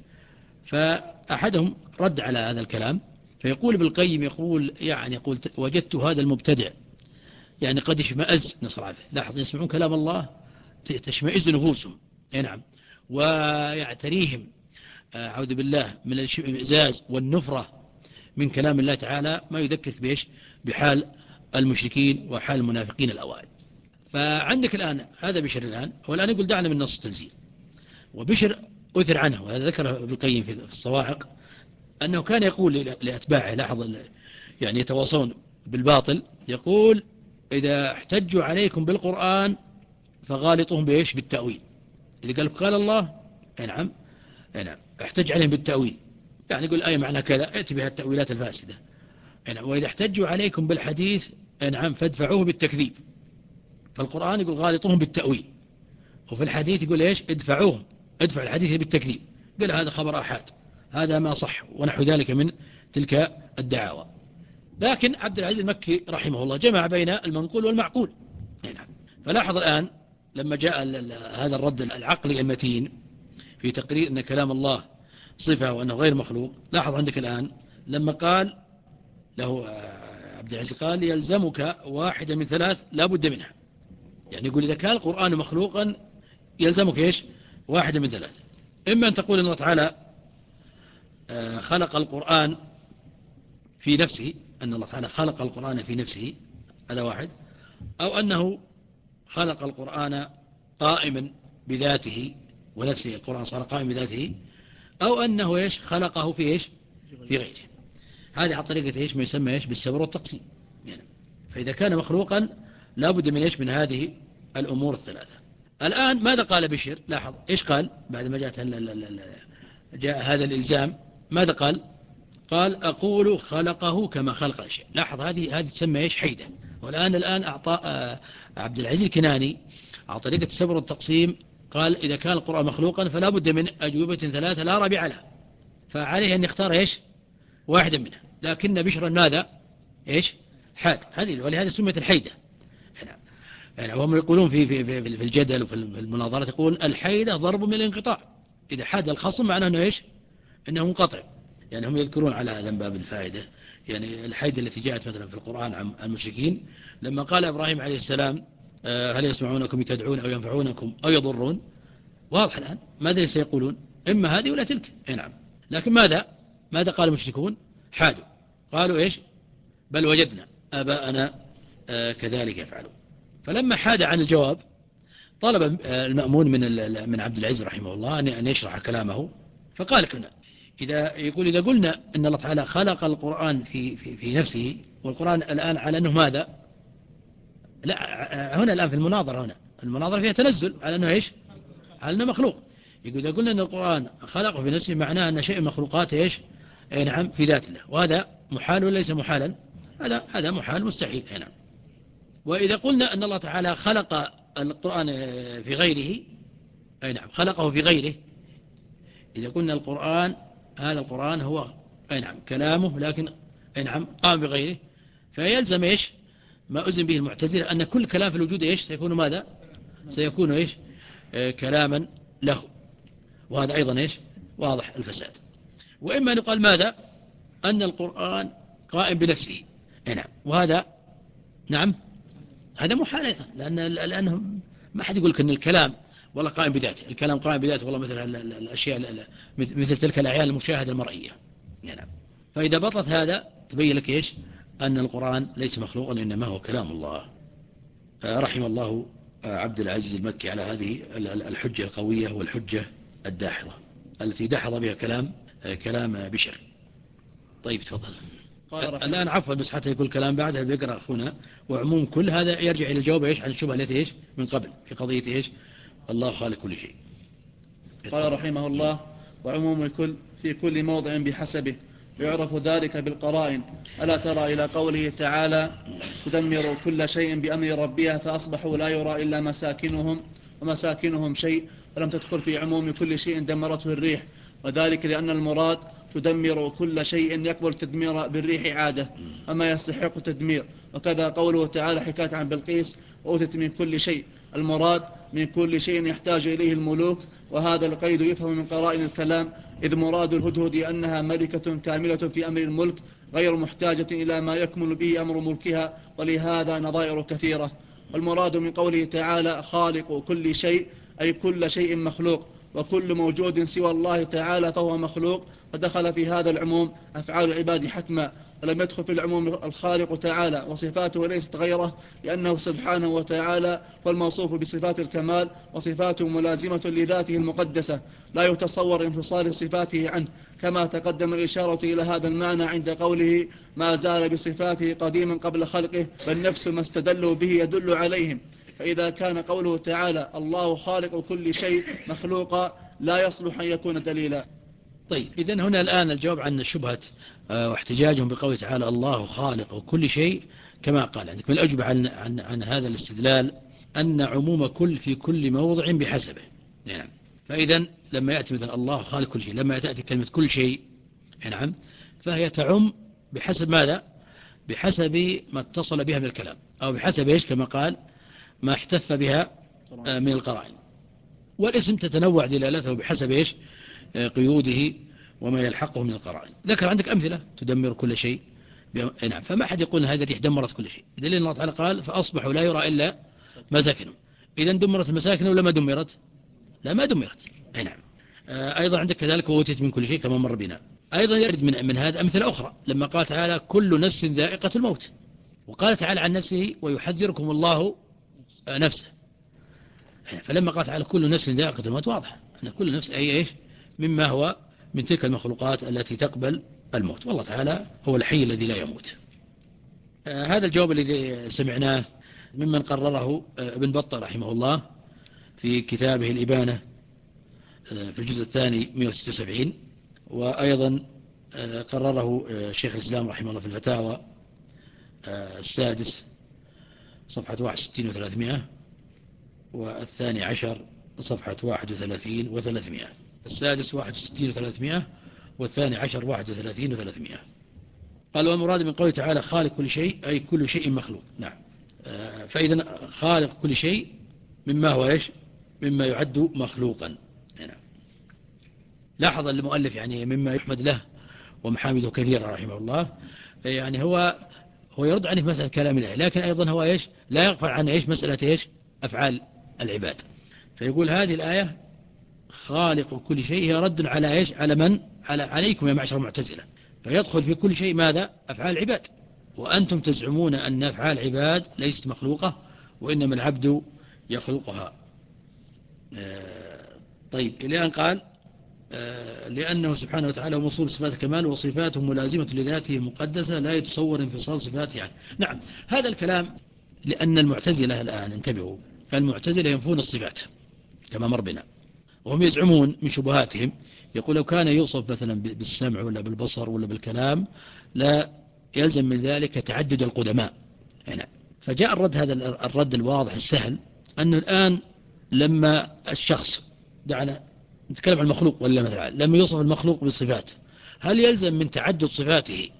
فأحدهم رد على هذا الكلام فيقول بالقيم يقول يعني يقول وجدت هذا المبتدع يعني قد اشمئز، نسأل الله، لاحظ يسمعون كلام الله تشمئز نفوسهم، نعم، ويعتريهم أعوذ بالله من الاشمئزاز والنفرة من كلام الله تعالى ما يذكرك بإيش؟ بحال المشركين وحال المنافقين الأوائل. فعندك الآن هذا بشر الآن، والآن يقول دعنا من نص التنزيل. وبشر أثر عنه، وهذا ذكره بالقيم في الصواعق أنه كان يقول لأتباعه، لاحظ يعني يتواصون بالباطل، يقول إذا احتجوا عليكم بالقرآن فغالطوهم بإيش؟ بالتأويل. إذا قال قال الله نعم نعم احتج عليهم بالتأويل، يعني يقول آية معنى كذا، ائت بها التأويلات الفاسدة. نعم. وإذا احتجوا عليكم بالحديث نعم فادفعوه بالتكذيب. فالقرآن يقول غالطوهم بالتأويل، وفي الحديث يقول إيش؟ ادفعوهم، ادفع الحديث بالتكذيب. قال هذا خبر أحاد، هذا ما صح، ونحو ذلك من تلك الدعاوى. لكن عبد العزيز المكي رحمه الله جمع بين المنقول والمعقول. نعم. فلاحظ الآن لما جاء هذا الرد العقلي المتين في تقرير أن كلام الله صفة وأنه غير مخلوق، لاحظ عندك الآن لما قال له عبد العزيز قال يلزمك واحدة من ثلاث لا بد منها. يعني يقول إذا كان القرآن مخلوقا يلزمك إيش؟ واحدة من ثلاث. إما أن تقول أن الله تعالى خلق القرآن في نفسه، أن الله تعالى خلق القرآن في نفسه، هذا واحد. أو أنه خلق القرآن قائما بذاته ونفسه، القرآن صار قائم بذاته. أو أنه إيش؟ خلقه في إيش؟ في غيره. هذه على طريقة إيش؟ ما يسمى إيش؟ بالسبر والتقسيم. يعني فإذا كان مخلوقا لا بد من إيش؟ من هذه الأمور الثلاثة. الآن ماذا قال بشر؟ لاحظ إيش قال بعد ما جاءت جاء هذا الإلزام؟ ماذا قال؟ قال أقول خلقه كما خلق الأشياء. لاحظ هذه هذه تسمى إيش؟ حيدة. والآن الآن أعطى عبد العزيز الكناني على طريقة السبر والتقسيم قال إذا كان القرآن مخلوقا فلا بد من أجوبة ثلاثة لا رابع لها، فعليه أن يختار إيش؟ واحدا منها. لكن بشرا ماذا؟ إيش؟ حاد. هذه ولهذا سميت الحيدة. يعني وهم يقولون في في في في الجدل وفي المناظرات يقولون الحيدة ضرب من الانقطاع. إذا حاد الخصم معناه أنه إيش؟ أنه منقطع. يعني هم يذكرون على هذا باب الفائدة يعني الحيدة التي جاءت مثلا في القرآن عن المشركين لما قال إبراهيم عليه السلام هل يسمعونكم يتدعون أو ينفعونكم أو يضرون. واضح الآن ماذا سيقولون؟ إما هذه ولا تلك. نعم. لكن ماذا ماذا قال المشركون؟ حادوا، قالوا إيش؟ بل وجدنا آباءنا كذلك يفعلون. فلما حاد عن الجواب طلب المأمون من من عبد العزيز رحمه الله أن يشرح كلامه، فقال كنا إذا يقول إذا قلنا أن الله تعالى خلق القرآن في في في نفسه، والقرآن الآن على أنه ماذا؟ لا، هنا الآن في المناظرة، هنا المناظرة فيها تنزل على أنه إيش؟ على أنه مخلوق. يقول إذا قلنا أن القرآن خلقه في نفسه معناه أن شيء من مخلوقات إيش؟ أي نعم في ذات الله، وهذا محال ولا ليس محالا؟ هذا هذا محال مستحيل. أي نعم. وإذا قلنا أن الله تعالى خلق القرآن في غيره، أي نعم خلقه في غيره، إذا قلنا القرآن هذا القرآن هو أي نعم كلامه لكن أي نعم قام بغيره، فيلزم إيش ما ألزم به المعتزلة أن كل كلام في الوجود إيش سيكون ماذا؟ سيكون إيش آه كلاما له، وهذا أيضا إيش واضح الفساد. وإما أن يقال ماذا؟ أن القرآن قائم بنفسه، أي نعم، وهذا نعم هذا محال أيضا، لأن لأنه ما حد يقول لك أن الكلام والله قائم بذاته، الكلام قائم بذاته والله مثل الأشياء مثل تلك الأعيان المشاهدة المرئية. يعني فإذا بطلت هذا تبين لك إيش أن القرآن ليس مخلوقا إنما هو كلام الله. رحم الله عبد العزيز المكي على هذه الحجة القوية والحجة الداحضة التي دحض بها كلام كلام بشر. طيب تفضل. الآن عفوا بس حتى يقول كلام بعدها بيقرأ أخونا، وعموم كل هذا يرجع إلى الجواب إيش عن الشبهة التي إيش من قبل في قضية إيش الله خالق كل شيء. قال رحمه الله: وعموم الكل في كل موضع بحسبه، يعرف ذلك بالقرائن. ألا ترى إلى قوله تعالى: تدمر كل شيء بأمر ربها فأصبحوا لا يرى إلا مساكنهم ومساكنهم شيء، ولم تدخل في عموم كل شيء دمرته الريح، وذلك لأن المراد تدمر كل شيء يقبل تدمير بالريح عادة أما يستحق التدمير. وكذا قوله تعالى حكاية عن بلقيس: وأوتت من كل شيء، المراد من كل شيء يحتاج إليه الملوك، وهذا القيد يفهم من قرائن الكلام، إذ مراد الهدهد أنها ملكة كاملة في أمر الملك غير محتاجة إلى ما يكمل به أمر ملكها، ولهذا نظائر كثيرة. والمراد من قوله تعالى خالق كل شيء أي كل شيء مخلوق، وكل موجود سوى الله تعالى فهو مخلوق، فدخل في هذا العموم أفعال العباد حتما، ولم يدخل في العموم الخالق تعالى وصفاته ليست غيره، لأنه سبحانه وتعالى والموصوف بصفات الكمال، وصفاته ملازمة لذاته المقدسة لا يتصور انفصال صفاته عنه، كما تقدم الإشارة إلى هذا المعنى عند قوله ما زال بصفاته قديما قبل خلقه، بل نفس ما استدلوا به يدل عليهم. فإذا كان قوله تعالى الله خالق كل شيء مخلوقا لا يصلح أن يكون دليلا. طيب إذن هنا الآن الجواب عن شبهة واحتجاجهم بقوله تعالى الله خالق كل شيء، كما قال عندك من الأجوبة عن, عن, عن هذا الاستدلال أن عموم كل في كل موضع بحسبه. نعم. فإذا لما يأتي مثلا الله خالق كل شيء، لما تأتي كلمة كل شيء نعم فهي تعم بحسب ماذا؟ بحسب ما اتصل بها من الكلام، أو بحسب إيش كما قال ما احتف بها من القرائن. والاسم تتنوع دلالته بحسب إيش قيوده وما يلحقه من القرائن. ذكر عندك أمثلة تدمر كل شيء نعم، فما حد يقول هذه الريح دمرت كل شيء، دليل الله تعالى قال فأصبحوا لا يرى إلا مساكنهم. إذن دمرت المساكن ولا ما دمرت؟ لا ما دمرت. أي نعم. أيضا عندك كذلك وأوتيت من كل شيء كما مر بنا. أيضا يرد من, من هذا أمثلة أخرى لما قال تعالى كل نفس ذائقة الموت، وقال تعالى عن نفسه ويحذركم الله نفسه. فلما قال تعالى كل نفس ذائقة الموت واضح أن كل نفس أي إيش مما هو من تلك المخلوقات التي تقبل الموت، والله تعالى هو الحي الذي لا يموت. آه هذا الجواب الذي سمعناه ممن قرره آه ابن بطة رحمه الله في كتابه الإبانة آه في الجزء الثاني مئة وستة وسبعين، وأيضا آه قرره آه شيخ الإسلام رحمه الله في الفتاوى آه السادس صفحة واحد وستين وثلاثمائة، والثاني عشر صفحة واحد وثلاثين وثلاثمائة. السادس واحد وستين وثلاثمائة، والثاني عشر واحد وثلاثين وثلاثمائة. قال والمراد من قوله تعالى خالق كل شيء أي كل شيء مخلوق. نعم. فإذا خالق كل شيء مما هو إيش مما يعد مخلوقا. نعم. لاحظ المؤلف يعني مما يحمد له ومحامده كثيرة رحمه الله، يعني هو هو يرد عنه في مسألة كلام الله، لكن أيضا هو إيش لا يغفل عن إيش مسألة إيش أفعال العباد. فيقول هذه الآية خالق كل شيء هي رد على إيش على من على عليكم يا معشر المعتزلة، فيدخل في كل شيء ماذا أفعال العباد. وأنتم تزعمون أن أفعال العباد ليست مخلوقة وإنما العبد يخلقها. طيب إلى أن قال لأنه سبحانه وتعالى هو موصول صفات الكمال وصفاته ملازمة لذاته مقدسة لا يتصور انفصال صفاته عنه. نعم، هذا الكلام لأن المعتزلة الآن انتبهوا، المعتزلة ينفون الصفات كما مر بنا، وهم يزعمون من شبهاتهم يقول لو كان يوصف مثلا بالسمع ولا بالبصر ولا بالكلام لا يلزم من ذلك تعدد القدماء. يعني فجاء الرد، هذا الرد الواضح السهل، أنه الآن لما الشخص دعنا نتكلم عن المخلوق ولا مثلا لما يوصف المخلوق بصفات، هل يلزم من تعدد صفاته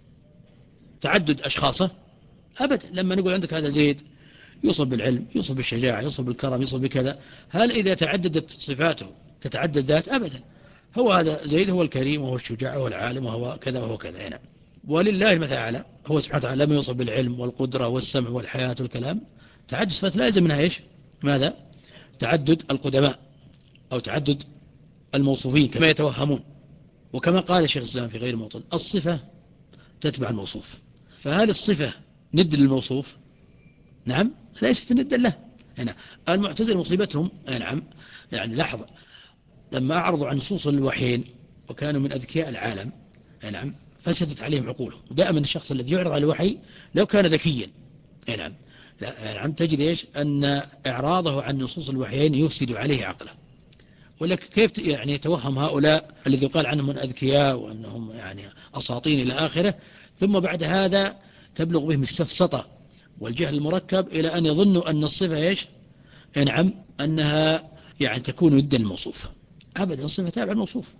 تعدد أشخاصه؟ أبدا. لما نقول عندك هذا زيد يوصف بالعلم، يوصف بالشجاعة، يوصف بالكرم، يوصف بكذا، هل إذا تعددت صفاته تتعدد ذات؟ أبدا. هو هذا زيد هو الكريم وهو الشجاع وهو العالم وهو كذا وهو كذا. هنا ولله المثل الأعلى، هو سبحانه وتعالى لما يوصف بالعلم والقدرة والسمع والحياة والكلام تعدد صفات لا يلزم منها إيش؟ ماذا؟ تعدد القدماء أو تعدد الموصوفين كما يتوهمون. وكما قال الشيخ الإسلام في غير موطن الصفة تتبع الموصوف، فهل الصفة ند للموصوف؟ نعم، ليست ندا له. هنا المعتزلة مصيبتهم نعم، يعني لحظة لما أعرضوا عن نصوص الوحيين وكانوا من أذكياء العالم نعم فسدت عليهم عقولهم. ودائما الشخص الذي يعرض على الوحي لو كان ذكيا نعم نعم تجد إيش أن إعراضه عن نصوص الوحيين يفسد عليه عقله. ولك كيف يعني يتوهم هؤلاء الذي يقال عنهم من أذكياء وأنهم يعني أساطين إلى آخره، ثم بعد هذا تبلغ بهم السفسطة والجهل المركب إلى أن يظنوا أن الصفة إيش؟ نعم أنها يعني تكون يدا الموصوف. أبدا، الصفة تابع الموصوف،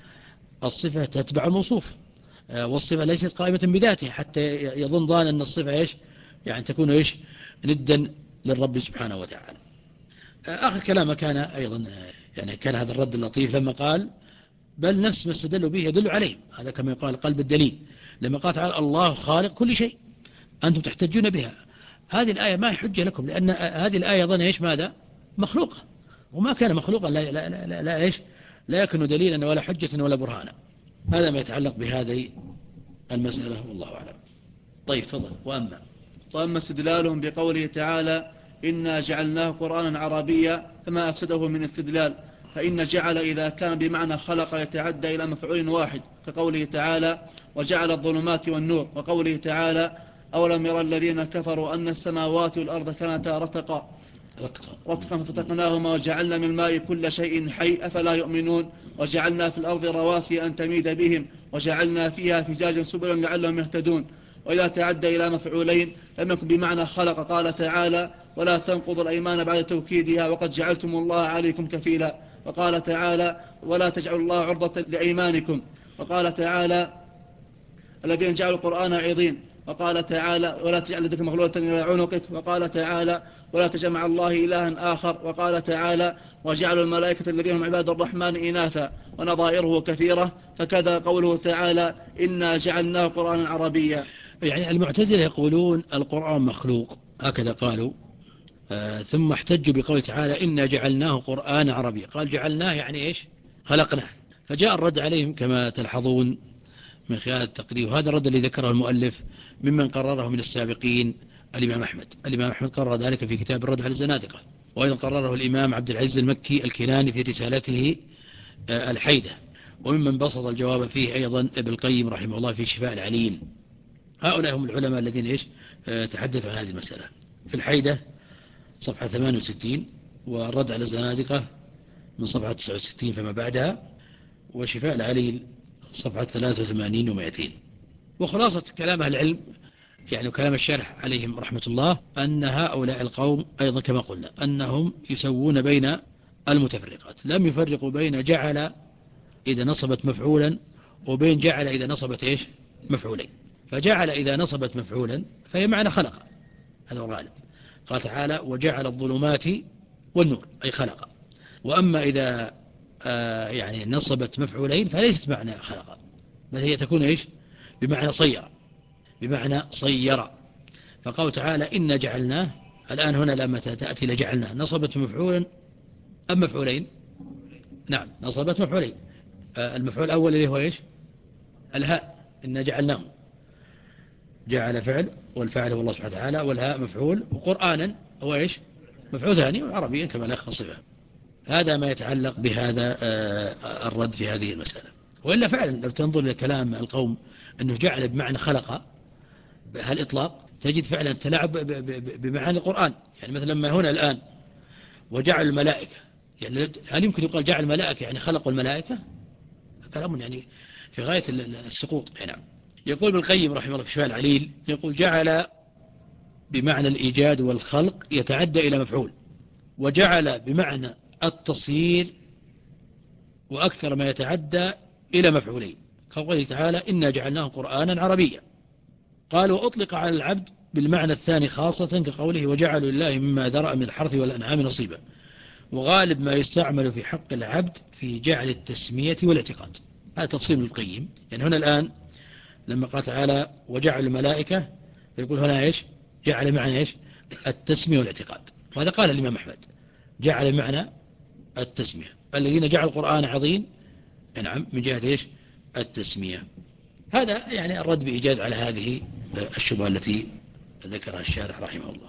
الصفة تتبع الموصوف، والصفة ليست قائمة بذاته حتى يظن ظان أن الصفة إيش؟ يعني تكون إيش؟ ندا للرب سبحانه وتعالى. آخر كلامه كان أيضا يعني كان هذا الرد اللطيف لما قال بل نفس ما استدلوا به يدل عليه، هذا كما يقال قلب الدليل، لما قال تعالى الله خالق كل شيء أنتم تحتجون بها. هذه الآية ما هي حجة لكم، لأن هذه الآية ظن إيش؟ ماذا؟ مخلوقة، وما كان مخلوقا لا, لا, لا, لا, لا إيش؟ لا يكون دليلا ولا حجة ولا برهانا. هذا ما يتعلق بهذه المسألة والله أعلم. طيب تفضل. وأما وأما استدلالهم بقوله تعالى إنا جعلناه قرآنا عربيا فما أفسده من استدلال، فإن جعل إذا كان بمعنى خلق يتعدى إلى مفعول واحد كقوله تعالى وجعل الظلمات والنور، وقوله تعالى أولم يرى الذين كفروا أن السماوات والأرض كانتا رتقا رتقا ففتقناهما وجعلنا من الماء كل شيء حي أفلا يؤمنون، وجعلنا في الأرض رواسي أن تميد بهم وجعلنا فيها فجاجا سبلا لعلهم يهتدون. وإذا تعدى إلى مفعولين لم يكن بمعنى خلق، قال تعالى ولا تنقضوا الأيمان بعد توكيدها وقد جعلتم الله عليكم كفيلا، وقال تعالى ولا تجعلوا الله عرضة لأيمانكم، وقال تعالى الذين جعلوا القرآن عظيم، وقال تعالى ولا تجعل يدك مغلولة إلى عنقك، وقال تعالى ولا تجمع الله إلها آخر، وقال تعالى وجعلوا الملائكة الذين هم عباد الرحمن إناثا، ونظائره كثيرة. فكذا قوله تعالى إنا جعلناه قرآنا عربيا. يعني المعتزلة يقولون القرآن مخلوق، هكذا قالوا، آه ثم احتجوا بقول تعالى إنا جعلناه قرآن عربي، قال جعلناه يعني إيش؟ خلقناه. فجاء الرد عليهم كما تلحظون من خلال التقرير، وهذا الرد الذي ذكره المؤلف ممن قرره من السابقين الإمام أحمد. الإمام أحمد قرر ذلك في كتاب الرد على الزنادقة، وأيضا قرره الإمام عبد العزيز المكي الكناني في رسالته آه الحيدة، وممن بسط الجواب فيه أيضا ابن القيم رحمه الله في شفاء العليل. هؤلاء هم العلماء الذين إيش آه تحدثوا عن هذه المسألة في الحيدة صفحة ثمانية وستين، والرد على الزنادقة من صفحة تسعة وستين فما بعدها، وشفاء العليل صفحة ثلاثة وثمانين ومائتين. وخلاصة كلام أهل العلم يعني كلام الشرح عليهم رحمة الله أن هؤلاء القوم أيضا كما قلنا أنهم يسوون بين المتفرقات، لم يفرقوا بين جعل إذا نصبت مفعولا وبين جعل إذا نصبت إيش؟ مفعولين. فجعل إذا نصبت مفعولا فهي معنى خلق، هذا هو الغالب. قال تعالى وجعل الظلمات والنور أي خلق. وأما إذا آه يعني نصبت مفعولين فليست معنى خلق، بل هي تكون إيش؟ بمعنى صير، بمعنى صير. فقال تعالى إن جعلناه، الآن هنا لما تأتي لجعلناه نصبت مفعولا أم مفعولين؟ نعم نصبت مفعولين. آه المفعول الأول اللي هو إيش؟ الهاء إن جعلناه، جعل فعل، والفاعل هو الله سبحانه وتعالى، والهاء مفعول، وقرآنا هو إيش؟ مفعول ثاني، وعربيا كما لا صفة. هذا ما يتعلق بهذا الرد في هذه المسألة. وإلا فعلا لو تنظر إلى كلام القوم أنه جعل بمعنى خلق بهالإطلاق، تجد فعلا تلاعب بمعاني القرآن. يعني مثلا ما هنا الآن وجعل الملائكة، يعني هل يمكن يقال جعل الملائكة يعني خلقوا الملائكة؟ كلام يعني في غاية السقوط. يعني يقول ابن القيم رحمه الله في شفاء العليل، يقول جعل بمعنى الإيجاد والخلق يتعدى إلى مفعول، وجعل بمعنى التصير وأكثر ما يتعدى إلى مفعولين، كقوله تعالى إنا جعلناه قرآنا عربيا. قال وأطلق على العبد بالمعنى الثاني خاصة، كقوله وجعلوا لله مما ذرأ من الحرث والأنعام نصيبا. وغالب ما يستعمل في حق العبد في جعل التسمية والاعتقاد. هذا تفصيل ابن القيم. يعني هنا الآن لما قال تعالى وجعل الملائكة، فيقول هنا إيش؟ جعل معنى إيش؟ التسمية والاعتقاد. وهذا قال الإمام أحمد جعل معنى التسمية، الذين جعلوا القرآن عظيم، نعم، من جهة إيش؟ التسمية. هذا يعني الرد بإيجاز على هذه الشبهة التي ذكرها الشارح رحمه الله.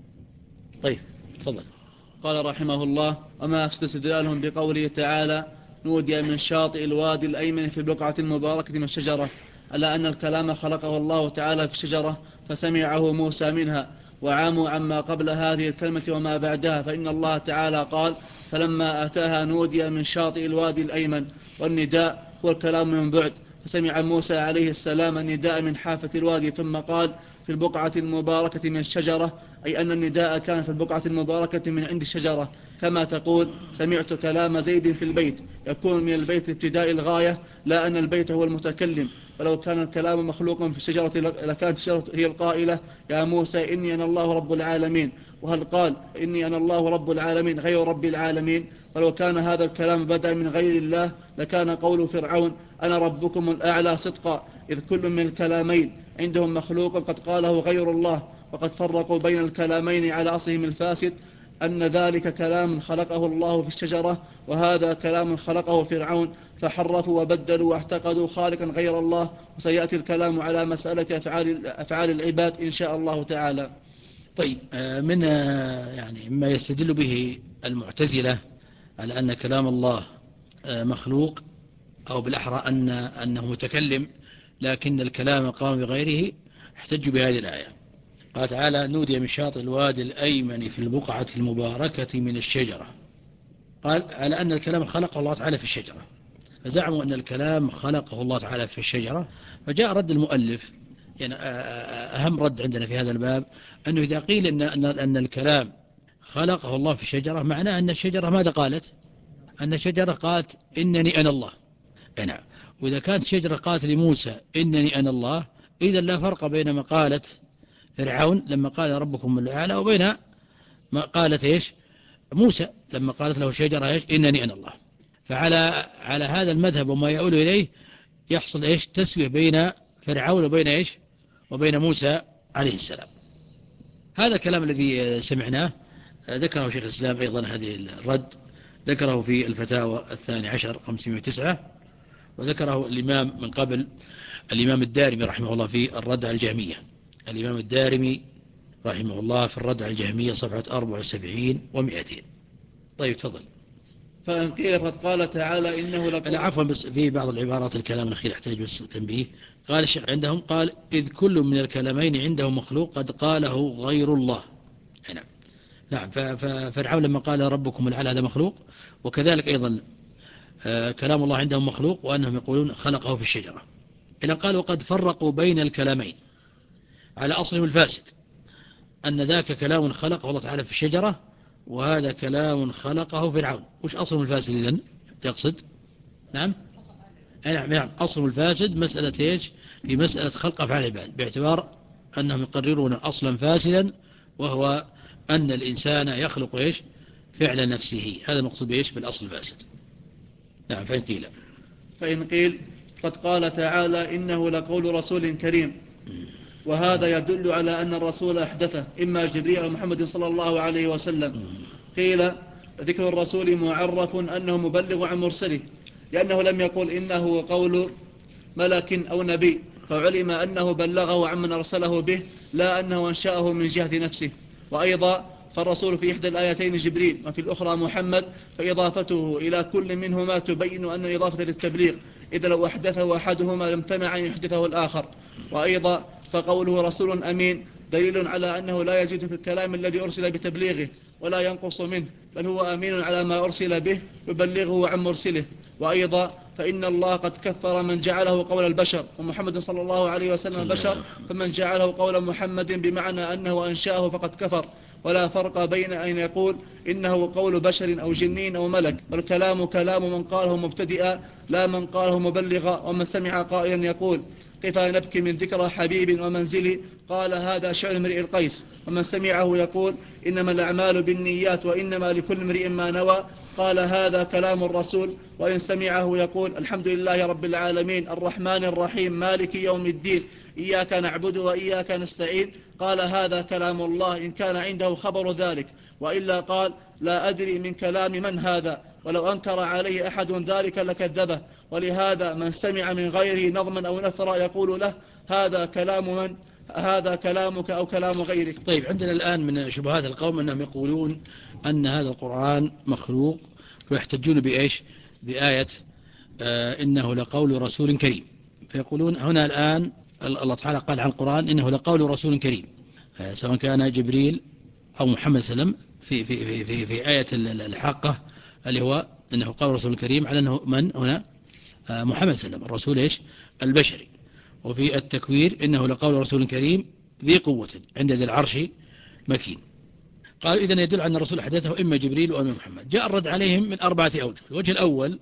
طيب تفضل. قال رحمه الله وما استدلالهم بقوله تعالى نودي من شاطئ الوادي الأيمن في البقعة المباركة من الشجرة، ألا أن الكلام خلقه الله تعالى في الشجرة فسمعه موسى منها، وعاموا عما قبل هذه الكلمة وما بعدها، فإن الله تعالى قال فلما أتاها نودي من شاطئ الوادي الأيمن، والنداء هو الكلام من بعد، فسمع موسى عليه السلام النداء من حافة الوادي، ثم قال في البقعة المباركة من الشجرة، أي أن النداء كان في البقعة المباركة من عند الشجرة، كما تقول سمعت كلام زيد في البيت، يكون من البيت ابتداء الغاية، لا أن البيت هو المتكلم. ولو كان الكلام مخلوقا في الشجرة لكانت الشجرة هي القائلة يا موسى إني أنا الله رب العالمين، وهل قال إني أنا الله رب العالمين غير رب العالمين؟ ولو كان هذا الكلام بدأ من غير الله لكان قول فرعون أنا ربكم الأعلى صدقا، إذ كل من الكلامين عندهم مخلوق قد قاله غير الله، وقد فرقوا بين الكلامين على أصلهم الفاسد، أن ذلك كلام خلقه الله في الشجرة، وهذا كلام خلقه فرعون، فحرفوا وبدلوا واعتقدوا خالقا غير الله. وسيأتي الكلام على مسألة أفعال, أفعال العباد إن شاء الله تعالى. طيب، من يعني ما يستدل به المعتزلة على أن كلام الله مخلوق، أو بالأحرى أن أنه متكلم لكن الكلام قام بغيره، احتجوا بهذه الآية. قال تعالى نودي من شاطئ الوادي الأيمن في البقعة المباركة من الشجرة. قال على أن الكلام خلقه الله تعالى في الشجرة، فزعموا أن الكلام خلقه الله تعالى في الشجرة. فجاء رد المؤلف، يعني أهم رد عندنا في هذا الباب أنه إذا قيل أن, أن, أن الكلام خلقه الله في الشجرة، معناه أن الشجرة ماذا قالت؟ أن الشجرة قالت إنني أنا الله. نعم. وإذا كانت الشجرة قالت لموسى إنني أنا الله، إذا لا فرق بين ما قالت فرعون لما قال ربكم الأعلى وبين ما قالت إيش موسى لما قالت له الشجرة إيش إنني أنا الله. فعلى على هذا المذهب وما يؤول إليه يحصل إيش تسوية بين فرعون وبين إيش وبين موسى عليه السلام. هذا الكلام الذي سمعناه ذكره شيخ الإسلام أيضا، هذه الرد ذكره في الفتاوى الثاني عشر خمسمائة وتسعة، وذكره الإمام من قبل الإمام الدارمي رحمه الله في الرد على الجهمية. الإمام الدارمي رحمه الله في الرد على الجهمية صفحة أربعة وسبعين ومئتين. طيب تفضل. فإن قيل قد قال تعالى إنه لك لا عفوا، بس في بعض العبارات الكلام الأخير يحتاج بس تنبيه. قال الشيخ عندهم قال إذ كل من الكلامين عنده مخلوق قد قاله غير الله. نعم نعم. ففرعون لما قال ربكم الأعلى هذا مخلوق، وكذلك أيضا كلام الله عندهم مخلوق، وأنهم يقولون خلقه في الشجرة. إذن قال وقد فرقوا بين الكلامين على أصلهم الفاسد، أن ذاك كلام خلقه الله تعالى في الشجرة، وهذا كلام خلقه فرعون. وش أصلهم الفاسد إذن يقصد؟ نعم نعم نعم. أصلهم الفاسد مسألة إيش؟ في مسألة خلق أفعال العباد، باعتبار أنهم يقررون أصلا فاسدا، وهو أن الإنسان يخلق إيش؟ فعل نفسه. هذا المقصود بإيش؟ بالأصل الفاسد. نعم. فإن قيل فإن قيل قد قال تعالى إنه لقول رسول كريم، وهذا يدل على أن الرسول أحدثه إما جبريل أو محمد صلى الله عليه وسلم. قيل ذكر الرسول معرف أنه مبلغ عن مرسله، لأنه لم يقل إنه قول ملك أو نبي، فعلم أنه بلغه عمن أرسله به لا أنه أنشأه من جهة نفسه. وأيضا فالرسول في إحدى الآيتين جبريل وفي الأخرى محمد، فإضافته إلى كل منهما تبين أن الإضافة للتبليغ، إذا لو أحدثه أحدهما لم تمنع أن يحدثه الآخر. وأيضا فقوله رسول أمين دليل على أنه لا يزيد في الكلام الذي أرسل بتبليغه ولا ينقص منه، بل هو أمين على ما أرسل به يبلغه عن مرسله. وأيضا فإن الله قد كفر من جعله قول البشر، ومحمد صلى الله عليه وسلم بشر، فمن جعله قول محمد بمعنى أنه أنشأه فقد كفر. ولا فرق بين أن يقول إنه قول بشر أو جنين أو ملك، والكلام كلام من قاله مبتدئا لا من قاله مبلغا. ومن سمع قائلا يقول كيف نبكي من ذكرى حبيب ومنزلي، قال هذا شعر امرئ القيس. ومن سمعه يقول إنما الأعمال بالنيات وإنما لكل امرئ ما نوى، قال هذا كلام الرسول. وإن سمعه يقول الحمد لله رب العالمين الرحمن الرحيم مالك يوم الدين إياك نعبد وإياك نستعين، قال هذا كلام الله إن كان عنده خبر ذلك، وإلا قال لا أدري من كلام من هذا، ولو أنكر عليه أحد ذلك لكذبه. ولهذا من سمع من غيره نظما أو نثرا يقول له هذا كلام من هذا كلامك أو كلام غيرك. طيب، عندنا الآن من شبهات القوم أنهم يقولون أن هذا القرآن مخلوق، ويحتجون بإيش؟ بآية آه إنه لقول رسول كريم. فيقولون هنا الآن الله تعالى قال عن القرآن إنه لقول رسول كريم، آه سواء كان جبريل أو محمد صلى الله عليه وسلم. في, في, في, في, في آية الحاقة اللي هو إنه قول رسول كريم، على أنه من هنا؟ آه محمد صلى الله عليه وسلم الرسول إيش؟ البشري. وفي التكوير إنه لقول رسول كريم ذي قوة عند ذي العرش مكين. قالوا إذن يدل على أن الرسول حدثه إما جبريل وإما محمد. جاء الرد عليهم من أربعة أوجه. الوجه الأول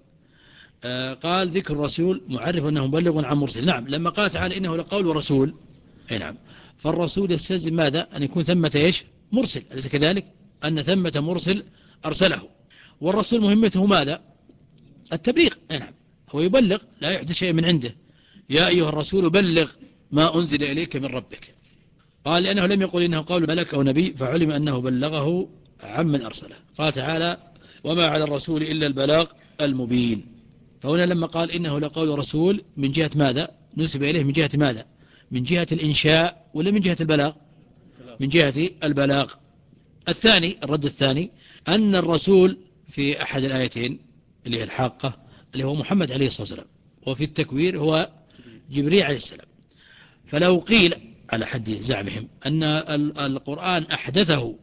آه قال ذكر الرسول معرف أنه مبلغ عن مرسل. نعم، لما قال تعالى إنه لقول رسول، أي نعم، فالرسول يستلزم ماذا؟ أن يكون ثمة إيش؟ مرسل، أليس كذلك؟ أن ثمة مرسل أرسله، والرسول مهمته ماذا؟ التبليغ. أي نعم، هو يبلغ، لا يحدث شيء من عنده. يا أيها الرسول بلغ ما أنزل إليك من ربك. قال لأنه لم يقل إنه قول ملك أو نبي، فعلم أنه بلغه عمن أرسله. قال تعالى وما على الرسول إلا البلاغ المبين. فهنا لما قال إنه لقول رسول، من جهة ماذا؟ نسب إليه من جهة ماذا؟ من جهة الإنشاء ولا من جهة البلاغ؟ من جهة البلاغ. الثاني، الرد الثاني، أن الرسول في أحد الآيتين اللي هي الحاقة اللي هو محمد عليه الصلاة والسلام، وفي التكوير هو جبريل عليه السلام. فلو قيل على حد زعمهم أن القرآن أحدثه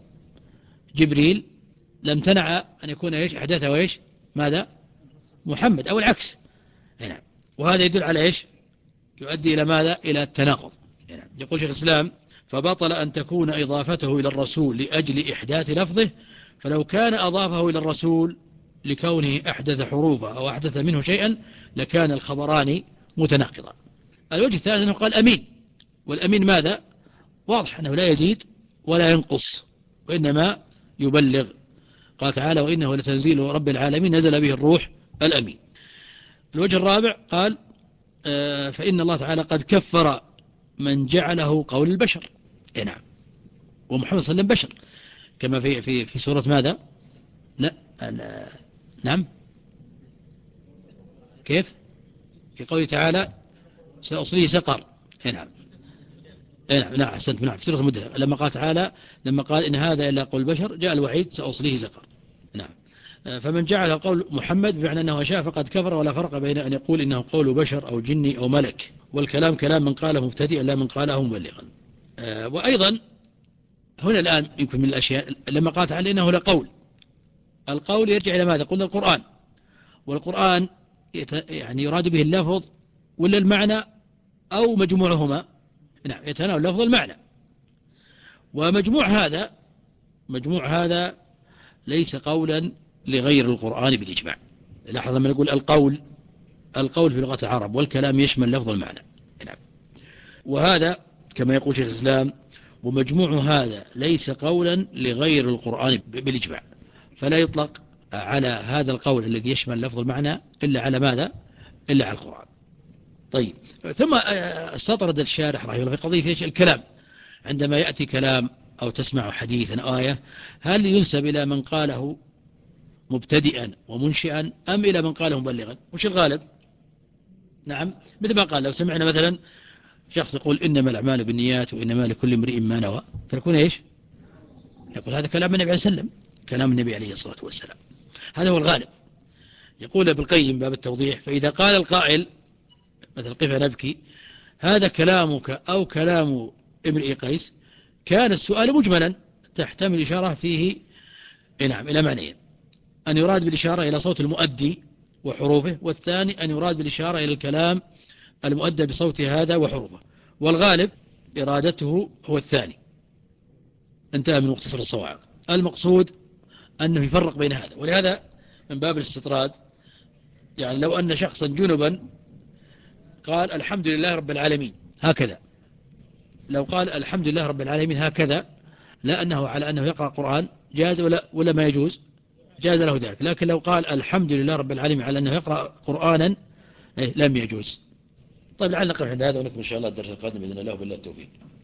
جبريل، لم تنع أن يكون إيش؟ أحدثه إيش؟ ماذا؟ محمد، أو العكس. هنا. وهذا يدل على إيش؟ يؤدي إلى ماذا؟ إلى التناقض. هنا. يقول شيخ الإسلام فبطل أن تكون إضافته إلى الرسول لأجل إحداث لفظه، فلو كان أضافه إلى الرسول لكونه أحدث حروفه أو أحدث منه شيئا لكان الخبران متناقضا. الوجه الثالث أنه قال أمين، والأمين ماذا؟ واضح أنه لا يزيد ولا ينقص، وإنما يبلغ. قال تعالى وإنه لتنزيل رب العالمين نزل به الروح الأمين. الوجه الرابع قال آه فإن الله تعالى قد كفر من جعله قول البشر. إيه نعم، ومحمد صلى الله عليه وسلم بشر، كما في في في سورة ماذا؟ لا, لا نعم، كيف؟ في قوله تعالى سأصليه سقر. إيه نعم، إيه نعم، نعم أحسنت، نعم في سورة المدة لما قال تعالى لما قال إن هذا إلا قول البشر جاء الوعيد سأصليه سقر. نعم. فمن جعل قول محمد بمعنى أنه شاء فقد كفر، ولا فرق بين أن يقول إنه قول بشر أو جني أو ملك، والكلام كلام من قاله مبتدئا لا من قاله مبلغا. وأيضا هنا الآن يمكن من الأشياء لما قال تعالى إنه لقول، القول يرجع إلى ماذا؟ قلنا القرآن، والقرآن يعني يراد به اللفظ ولا المعنى أو مجموعهما؟ نعم، يتناول اللفظ والمعنى. ومجموع هذا مجموع هذا ليس قولا لغير القرآن بالإجماع. لاحظ لما نقول القول، القول في لغة العرب والكلام يشمل لفظ المعنى. نعم. وهذا كما يقول شيخ الإسلام ومجموع هذا ليس قولا لغير القرآن بالإجماع، فلا يطلق على هذا القول الذي يشمل لفظ المعنى إلا على ماذا؟ إلا على القرآن. طيب، ثم استطرد الشارح رحمه الله في قضية الكلام. عندما يأتي كلام أو تسمع حديثا أو آية، هل ينسب إلى من قاله مبتدئا ومنشئا أم إلى من قاله مبلغا؟ وش الغالب؟ نعم، مثل ما قال لو سمعنا مثلا شخص يقول إنما الأعمال بالنيات وإنما لكل امرئ ما نوى، فنكون إيش؟ يقول هذا كلام النبي عليه السلام، كلام النبي عليه الصلاة والسلام، هذا هو الغالب. يقول ابن القيم باب التوضيح: فإذا قال القائل مثل قف نبكي هذا كلامك أو كلام امرئ قيس، كان السؤال مجملا تحتمل إشارة فيه نعم إلى معنيين: أن يراد بالإشارة إلى صوت المؤدي وحروفه، والثاني أن يراد بالإشارة إلى الكلام المؤدى بصوت هذا وحروفه، والغالب إرادته هو الثاني. انتهى من مختصر الصواعق. المقصود أنه يفرق بين هذا، ولهذا من باب الاستطراد يعني لو أن شخصا جنبا قال الحمد لله رب العالمين هكذا، لو قال الحمد لله رب العالمين هكذا لا أنه على أنه يقرأ قرآن جاز ولا, ولا ما يجوز، جاز له ذلك. لكن لو قال الحمد لله رب العالمين على أنه يقرأ قرآنا لم يجوز. طيب لعلنا نقف عند هذا ونكمل إن شاء الله الدرس القادم بإذن الله، بالله التوفيق.